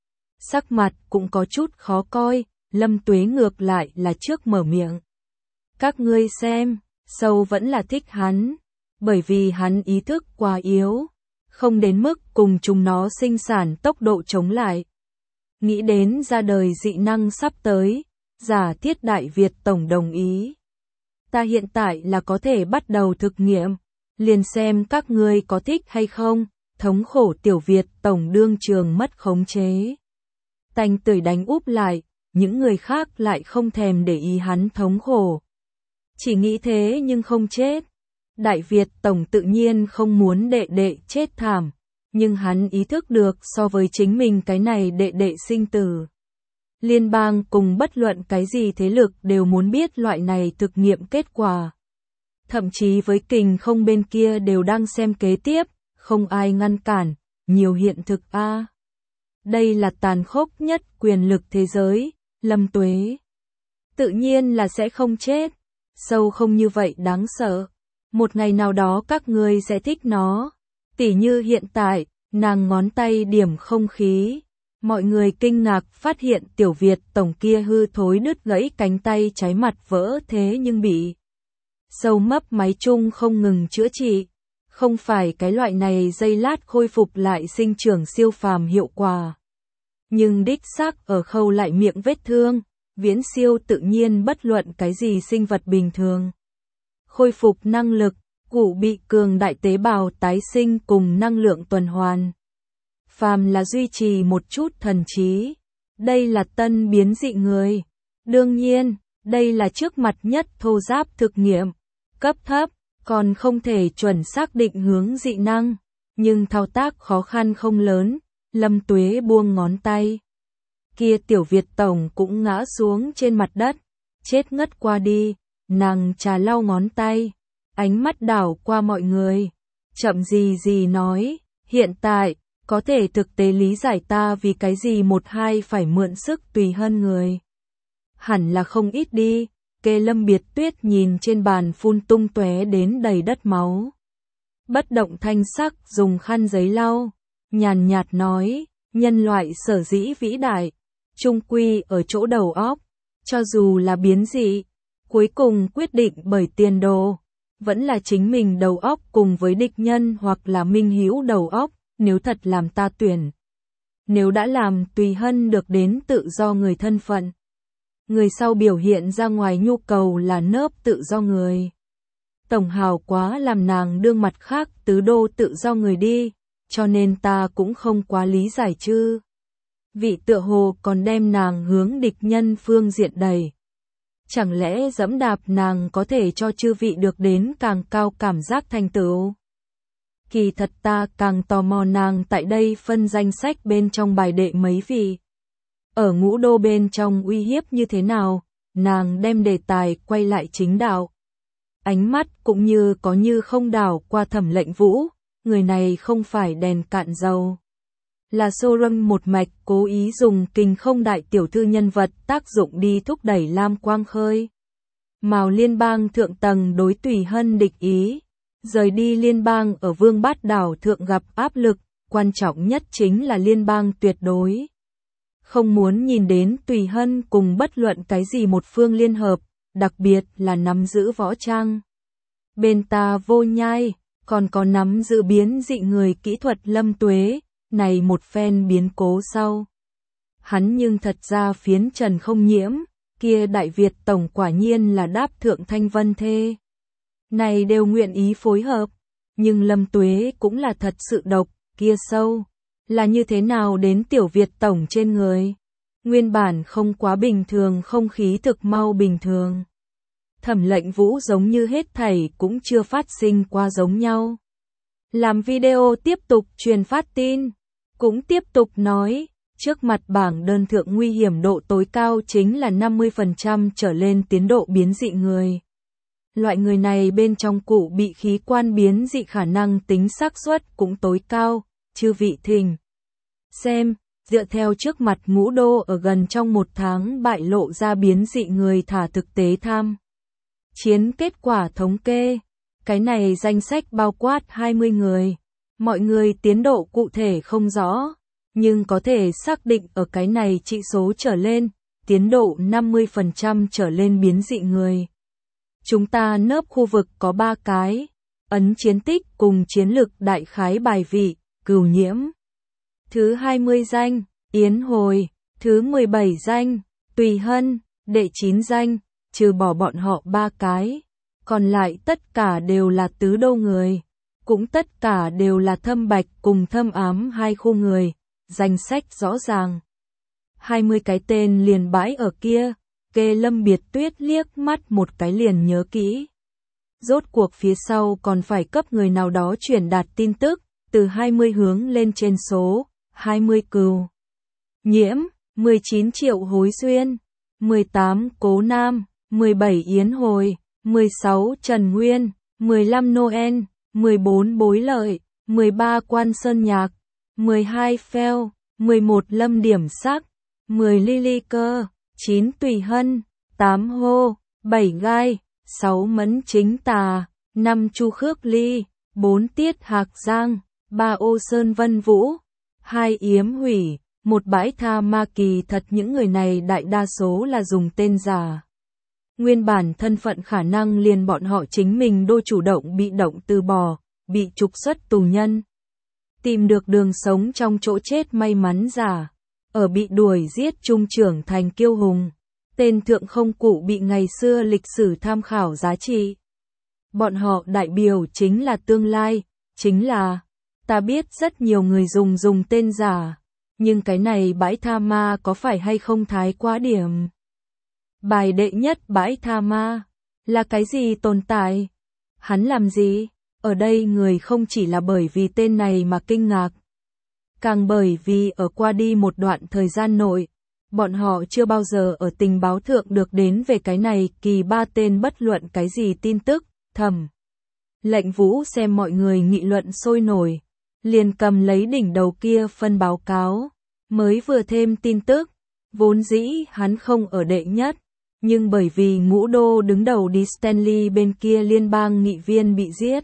Sắc mặt cũng có chút khó coi, Lâm Tuế ngược lại là trước mở miệng. Các ngươi xem, sâu vẫn là thích hắn, bởi vì hắn ý thức quá yếu, không đến mức cùng chúng nó sinh sản tốc độ chống lại. Nghĩ đến ra đời dị năng sắp tới, giả thiết Đại Việt tổng đồng ý. Ta hiện tại là có thể bắt đầu thực nghiệm, liền xem các ngươi có thích hay không, thống khổ Tiểu Việt tổng đương trường mất khống chế. Tanh tưởi đánh úp lại, những người khác lại không thèm để ý hắn thống khổ. Chỉ nghĩ thế nhưng không chết. Đại Việt tổng tự nhiên không muốn đệ đệ chết thảm, nhưng hắn ý thức được so với chính mình cái này đệ đệ sinh tử. Liên bang cùng bất luận cái gì thế lực đều muốn biết loại này thực nghiệm kết quả. Thậm chí với kình không bên kia đều đang xem kế tiếp, không ai ngăn cản, nhiều hiện thực a. Đây là tàn khốc nhất quyền lực thế giới, Lâm Tuế. Tự nhiên là sẽ không chết, sâu không như vậy đáng sợ. Một ngày nào đó các ngươi sẽ thích nó. Tỉ như hiện tại, nàng ngón tay điểm không khí. Mọi người kinh ngạc phát hiện Tiểu Việt tổng kia hư thối đứt gãy cánh tay trái mặt vỡ thế nhưng bị sâu mấp máy chung không ngừng chữa trị. Không phải cái loại này giây lát khôi phục lại sinh trưởng siêu phàm hiệu quả. Nhưng đích xác ở khâu lại miệng vết thương, viễn siêu tự nhiên bất luận cái gì sinh vật bình thường. Khôi phục năng lực, cụ bị cường đại tế bào tái sinh cùng năng lượng tuần hoàn. Phàm là duy trì một chút thần trí. Đây là tân biến dị người. Đương nhiên, đây là trước mặt nhất thô giáp thực nghiệm. Cấp thấp, còn không thể chuẩn xác định hướng dị năng. Nhưng thao tác khó khăn không lớn, Lâm Tuế buông ngón tay. Kia Tiểu Việt tổng cũng ngã xuống trên mặt đất, chết ngất qua đi, nàng trà lau ngón tay, ánh mắt đảo qua mọi người, chậm gì nói, hiện tại, có thể thực tế lý giải ta vì cái gì một hai phải mượn sức Tùy Hân người. Hẳn là không ít đi, Kê Lâm Biệt Tuyết nhìn trên bàn phun tung tóe đến đầy đất máu. Bất động thanh sắc dùng khăn giấy lau, nhàn nhạt nói, nhân loại sở dĩ vĩ đại, chung quy ở chỗ đầu óc, cho dù là biến dị, cuối cùng quyết định bởi tiền đồ, vẫn là chính mình đầu óc cùng với địch nhân hoặc là minh hữu đầu óc, nếu thật làm ta tuyển. Nếu đã làm Tùy Hân được đến tự do người thân phận. Người sau biểu hiện ra ngoài nhu cầu là nớp tự do người. Tổng hào quá làm nàng đương mặt khác tứ đô tự do người đi, cho nên ta cũng không quá lý giải chứ. Vị tựa hồ còn đem nàng hướng địch nhân phương diện đẩy. Chẳng lẽ dẫm đạp nàng có thể cho chư vị được đến càng cao cảm giác thành tựu? Kỳ thật ta càng tò mò nàng tại đây phân danh sách bên trong bài đệ mấy vị. Ở ngũ đô bên trong uy hiếp như thế nào, nàng đem đề tài quay lại chính đạo. Ánh mắt cũng như có như không đảo qua Thẩm Lệnh Vũ, người này không phải đèn cạn dầu. Là Sorum một mạch cố ý dùng kình không đại tiểu thư nhân vật tác dụng đi thúc đẩy Lam Quang Khơi. Mào liên bang thượng tầng đối Tùy Hân địch ý, rời đi liên bang ở Vương Bát Đảo thượng gặp áp lực, quan trọng nhất chính là liên bang tuyệt đối. Không muốn nhìn đến Tùy Hân cùng bất luận cái gì một phương liên hợp, đặc biệt là nắm giữ võ trang. Bên ta Vô Nhai, còn có nắm giữ biến dị người kỹ thuật Lâm Tuế, này một phen biến cố sau. Hắn nhưng thật ra phiến trần không nhiễm, kia Đại Việt Tổng quả nhiên là đáp thượng thanh vân thê. Này đều nguyện ý phối hợp, nhưng Lâm Tuế cũng là thật sự độc, kia sâu. Là như thế nào đến Tiểu Việt Tổng trên người? Nguyên bản không quá bình thường không khí thực mau bình thường. Thẩm Lệnh Vũ giống như hết thảy cũng chưa phát sinh qua giống nhau. Làm video tiếp tục truyền phát tin, cũng tiếp tục nói, trước mặt bảng đơn thượng nguy hiểm độ tối cao chính là 50% trở lên tiến độ biến dị người. Loại người này bên trong cụ bị khí quan biến dị khả năng tính xác suất cũng tối cao, chư vị thỉnh. Xem, dựa theo trước mặt ngũ đô ở gần trong một tháng bại lộ ra biến dị người thả thực tế tham. Chiến kết quả thống kê, cái này danh sách bao quát 20 người, mọi người tiến độ cụ thể không rõ, nhưng có thể xác định ở cái này trị số trở lên, tiến độ 50% trở lên biến dị người. Chúng ta nớp khu vực có 3 cái, ấn chiến tích cùng chiến lực đại khái bài vị, Cửu Nhiễm. Thứ 20 danh, Yến Hồi, thứ 17 danh, Tùy Hân, đệ 9 danh, trừ bỏ bọn họ 3 cái, còn lại tất cả đều là tứ đô người, cũng tất cả đều là thâm bạch cùng thâm ám hai khu người, danh sách rõ ràng. 20 cái tên liền bãi ở kia, Kê Lâm Biệt Tuyết liếc mắt một cái liền nhớ kỹ. Rốt cuộc phía sau còn phải cấp người nào đó truyền đạt tin tức, từ 20 hướng lên trên số, 20 Cửu Nhiễm, 19 Triệu Hối Xuyên, 18 Cố Nam, 17 Yến Hồi, 16 Trần Nguyên, 15 Noel, 14 Bối Lợi, 13 Quan Sơn Nhạc, 12 Phèo, 11 Lâm Điểm Sắc, 10 Lily Cơ, 9 Tùy Hân, 8 Hô, 7 Gai, 6 Mẫn Chính Tà, 5 Chu Khước Ly, 4 Tiết Hạc Giang, 3 Ô Sơn Vân Vũ, 2 Yếm Hủy, 1 Bãi Tha Ma. Kỳ thật những người này đại đa số là dùng tên giả. Nguyên bản thân phận khả năng liền bọn họ chính mình đô chủ động bị động từ bỏ, bị trục xuất tù nhân. Tìm được đường sống trong chỗ chết may mắn giả. Ở bị đuổi giết trung trưởng thành kiêu hùng. Tên thượng không cụ bị ngày xưa lịch sử tham khảo giá trị. Bọn họ đại biểu chính là tương lai, chính là, ta biết rất nhiều người dùng tên giả, nhưng cái này Bãi Tha Ma có phải hay không thái quá điểm? Bài đệ nhất Bãi Tha Ma, là cái gì tồn tại? Hắn làm gì? Ở đây người không chỉ là bởi vì tên này mà kinh ngạc, càng bởi vì ở qua đi một đoạn thời gian nội, bọn họ chưa bao giờ ở tình báo thượng được đến về cái này kỳ ba tên bất luận cái gì tin tức. Thẩm Lệnh Vũ xem mọi người nghị luận sôi nổi, liền cầm lấy đỉnh đầu kia phân báo cáo, mới vừa thêm tin tức, vốn dĩ hắn không ở đệ nhất, nhưng bởi vì Ngũ Đô đứng đầu đi Stanley bên kia liên bang nghị viên bị giết,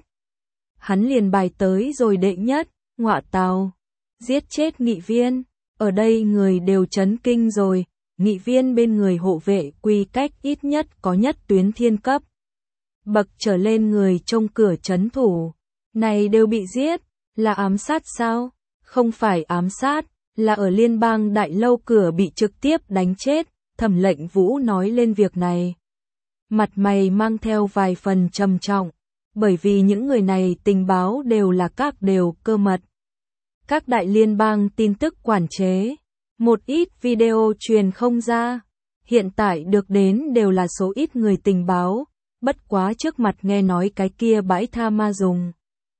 hắn liền bài tới rồi đệ nhất. Ngọa tào, giết chết nghị viên, ở đây người đều chấn kinh rồi, nghị viên bên người hộ vệ quy cách ít nhất có nhất tuyến thiên cấp. Bậc trở lên người trông cửa trấn thủ, này đều bị giết, là ám sát sao? Không phải ám sát, là ở liên bang đại lâu cửa bị trực tiếp đánh chết. Thẩm Lệnh Vũ nói lên việc này, mặt mày mang theo vài phần trầm trọng, bởi vì những người này tình báo đều là các đều cơ mật. Các đại liên bang tin tức quản chế, một ít video truyền không ra, hiện tại được đến đều là số ít người tình báo, bất quá trước mặt nghe nói cái kia Bãi Tha Ma dùng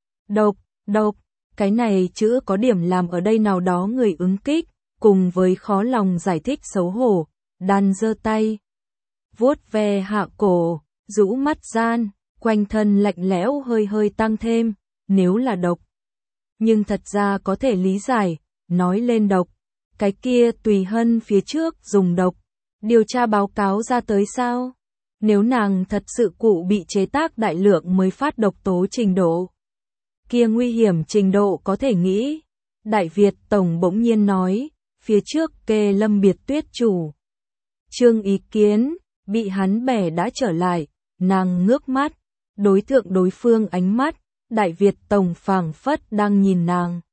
độc, cái này chữ có điểm làm ở đây nào đó người ứng kích, cùng với khó lòng giải thích xấu hổ, đàn giơ tay, vuốt ve hạ cổ, rũ mắt gian, quanh thân lạnh lẽo hơi tăng thêm, nếu là độc. Nhưng thật ra có thể lý giải, nói lên độc, cái kia Tùy Hân phía trước dùng độc, điều tra báo cáo ra tới sao? Nếu nàng thật sự cụ bị chế tác đại lượng mới phát độc tố trình độ, kia nguy hiểm trình độ có thể nghĩ. Đại Việt Tổng bỗng nhiên nói, phía trước kê Lâm Biệt Tuyết chủ Trương ý kiến, bị hắn bẻ đã trở lại, nàng ngước mắt, đối thượng đối phương ánh mắt, Đại Việt Tổng phảng phất đang nhìn nàng.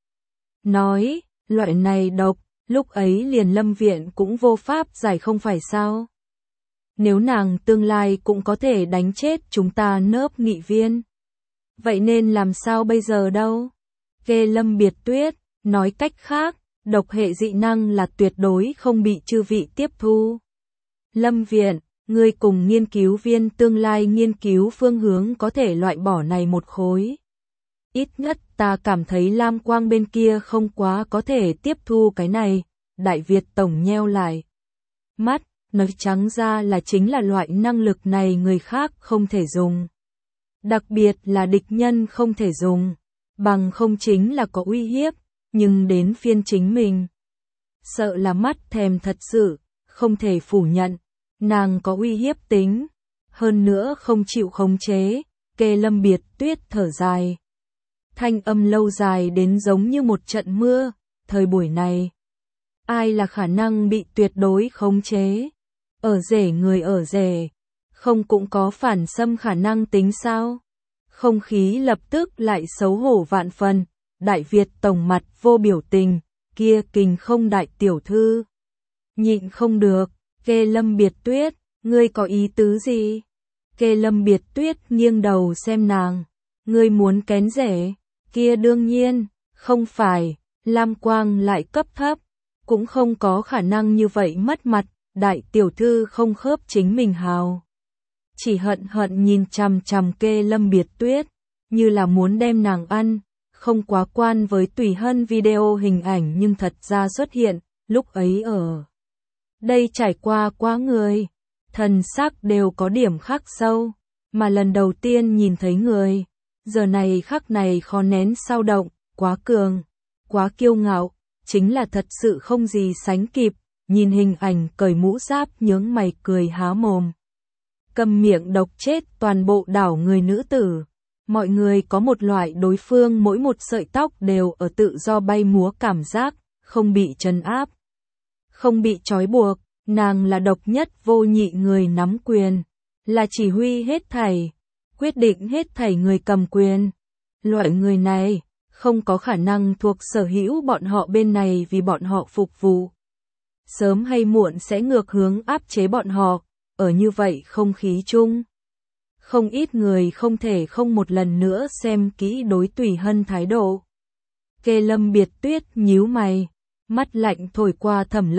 Nói, loại này độc, lúc ấy liền Lâm Viện cũng vô pháp giải không phải sao? Nếu nàng tương lai cũng có thể đánh chết chúng ta nớp nghị viên. Vậy nên làm sao bây giờ đâu? Kê Lâm Biệt Tuyết, nói cách khác, độc hệ dị năng là tuyệt đối không bị chư vị tiếp thu. Lâm Viện, ngươi cùng nghiên cứu viên tương lai nghiên cứu phương hướng có thể loại bỏ này một khối. Ít nhất ta cảm thấy Lam Quang bên kia không quá có thể tiếp thu cái này. Đại Việt Tổng nheo lại mắt, nói trắng ra là chính là loại năng lực này người khác không thể dùng. Đặc biệt là địch nhân không thể dùng, bằng không chính là có uy hiếp, nhưng đến phiên chính mình. Sợ là mắt thèm thật sự, không thể phủ nhận, nàng có uy hiếp tính, hơn nữa không chịu khống chế. Kê Lâm Biệt Tuyết thở dài. Thanh âm lâu dài đến giống như một trận mưa, thời buổi này. Ai là khả năng bị tuyệt đối khống chế? Ở rể người ở rể, không cũng có phản xâm khả năng tính sao? Không khí lập tức lại xấu hổ vạn phần, Đại Việt Tổng mặt vô biểu tình, kia kình không đại tiểu thư. Nhịn không được, Kê Lâm Biệt Tuyết, ngươi có ý tứ gì? Kê Lâm Biệt Tuyết nghiêng đầu xem nàng, ngươi muốn kén rể, kia đương nhiên, không phải, Lam Quang lại cấp thấp, cũng không có khả năng như vậy mất mặt, đại tiểu thư không khớp chính mình hào. Chỉ hận nhìn chằm chằm Kê Lâm Biệt Tuyết, như là muốn đem nàng ăn, không quá quan với Tùy Hân video hình ảnh nhưng thật ra xuất hiện, lúc ấy ở đây trải qua quá người, thần sắc đều có điểm khắc sâu, mà lần đầu tiên nhìn thấy người, giờ này khắc này khó nén sao động, quá cường, quá kiêu ngạo, chính là thật sự không gì sánh kịp, nhìn hình ảnh cởi mũ giáp nhướng mày cười há mồm. Cầm miệng độc chết toàn bộ đảo người nữ tử, Mọi người có một loại đối phương mỗi một sợi tóc đều ở tự do bay múa cảm giác, không bị trấn áp, không bị trói buộc, nàng là độc nhất vô nhị người nắm quyền, là chỉ huy hết thảy, quyết định hết thảy người cầm quyền. Loại người này không có khả năng thuộc sở hữu bọn họ bên này vì bọn họ phục vụ. Sớm hay muộn sẽ ngược hướng áp chế bọn họ, ở như vậy không khí chung. Không ít người không thể không một lần nữa xem kỹ đối Tùy Hân thái độ. Kê Lâm Biệt Tuyết nhíu mày, mắt lạnh thổi qua Thẩm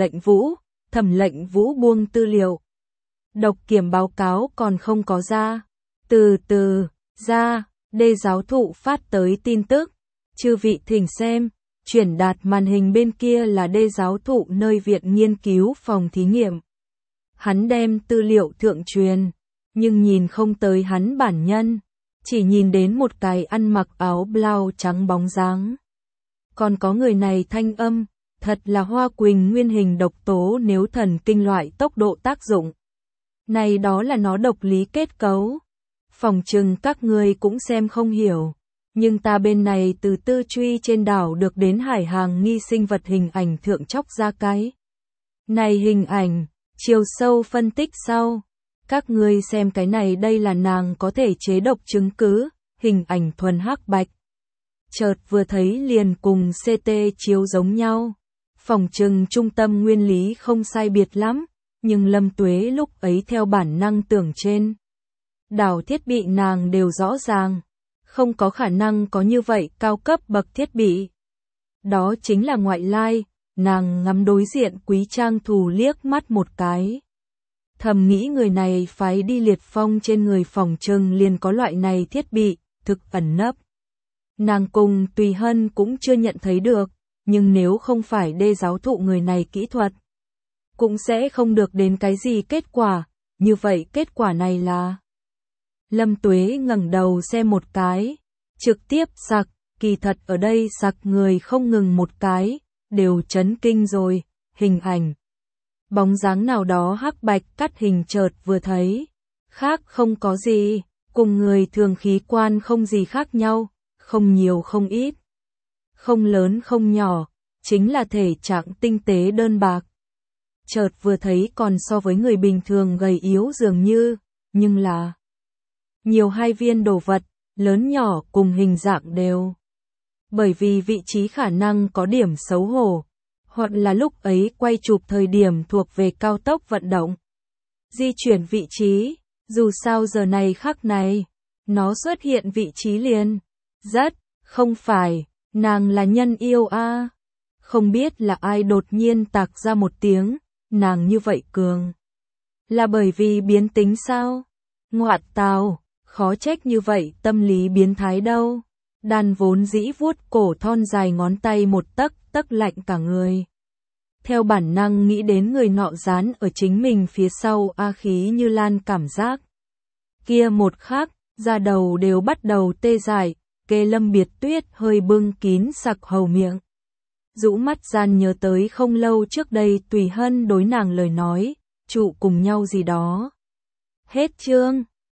Lệnh Vũ buông tư liệu. Độc kiểm báo cáo còn không có ra. Từ từ, ra, Đê giáo thụ phát tới tin tức. Chư vị thỉnh xem, chuyển đạt màn hình bên kia là Đê giáo thụ nơi viện nghiên cứu phòng thí nghiệm. Hắn đem tư liệu thượng truyền, nhưng nhìn không tới hắn bản nhân, chỉ nhìn đến một cái ăn mặc áo blau trắng bóng dáng. Còn có người này thanh âm, thật là Hoa Quỳnh nguyên hình độc tố nếu thần kinh loại tốc độ tác dụng. Này đó là nó độc lý kết cấu. Phòng trừng các ngươi cũng xem không hiểu. Nhưng ta bên này từ tư truy trên đảo được đến hải hàng nghi sinh vật hình ảnh thượng chóc ra cái. Này hình ảnh, chiều sâu phân tích sau. Các ngươi xem cái này đây là nàng có thể chế độc chứng cứ, hình ảnh thuần hắc bạch. Chợt vừa thấy liền cùng CT chiếu giống nhau. Phòng trừng trung tâm nguyên lý không sai biệt lắm, nhưng Lâm Tuế lúc ấy theo bản năng tưởng trên. Đảo thiết bị nàng đều rõ ràng, không có khả năng có như vậy cao cấp bậc thiết bị. Đó chính là ngoại lai, nàng ngắm đối diện Quý Trang Thù liếc mắt một cái. Thầm nghĩ người này phái đi liệt phong trên người phòng trừng liền có loại này thiết bị, thực ẩn nấp. Nàng cùng Tùy Hân cũng chưa nhận thấy được, nhưng nếu không phải Đê giáo thụ người này kỹ thuật, cũng sẽ không được đến cái gì kết quả, như vậy kết quả này là... Lâm Tuế ngẩng đầu xem một cái, trực tiếp sặc, kỳ thật ở đây sặc người không ngừng một cái, đều chấn kinh rồi, hình ảnh. Bóng dáng nào đó hắc bạch cắt hình chợt vừa thấy, khác không có gì, cùng người thường khí quan không gì khác nhau, không nhiều không ít, không lớn không nhỏ, chính là thể trạng tinh tế đơn bạc. Chợt vừa thấy còn so với người bình thường gầy yếu dường như, nhưng là nhiều hai viên đồ vật, lớn nhỏ cùng hình dạng đều. Bởi vì vị trí khả năng có điểm xấu hổ, hoặc là lúc ấy quay chụp thời điểm thuộc về cao tốc vận động. Di chuyển vị trí, dù sao giờ này khắc này, nó xuất hiện vị trí liền. Rất, không phải, nàng là nhân yêu a. Không biết là ai đột nhiên tạc ra một tiếng, nàng như vậy cường. Là bởi vì biến tính sao? Ngoạn tào, khó trách như vậy tâm lý biến thái đâu. Đàn vốn dĩ vuốt cổ thon dài ngón tay một tấc lạnh cả người. Theo bản năng nghĩ đến người nọ dán ở chính mình phía sau a khí như lan cảm giác. Kia một khắc, da đầu đều bắt đầu tê dại, Kê Lâm Biệt Tuyết hơi bưng kín sặc hầu miệng. Rũ mắt gian nhớ tới không lâu trước đây Tùy Hân đối nàng lời nói, trụ cùng nhau gì đó. Hết chương.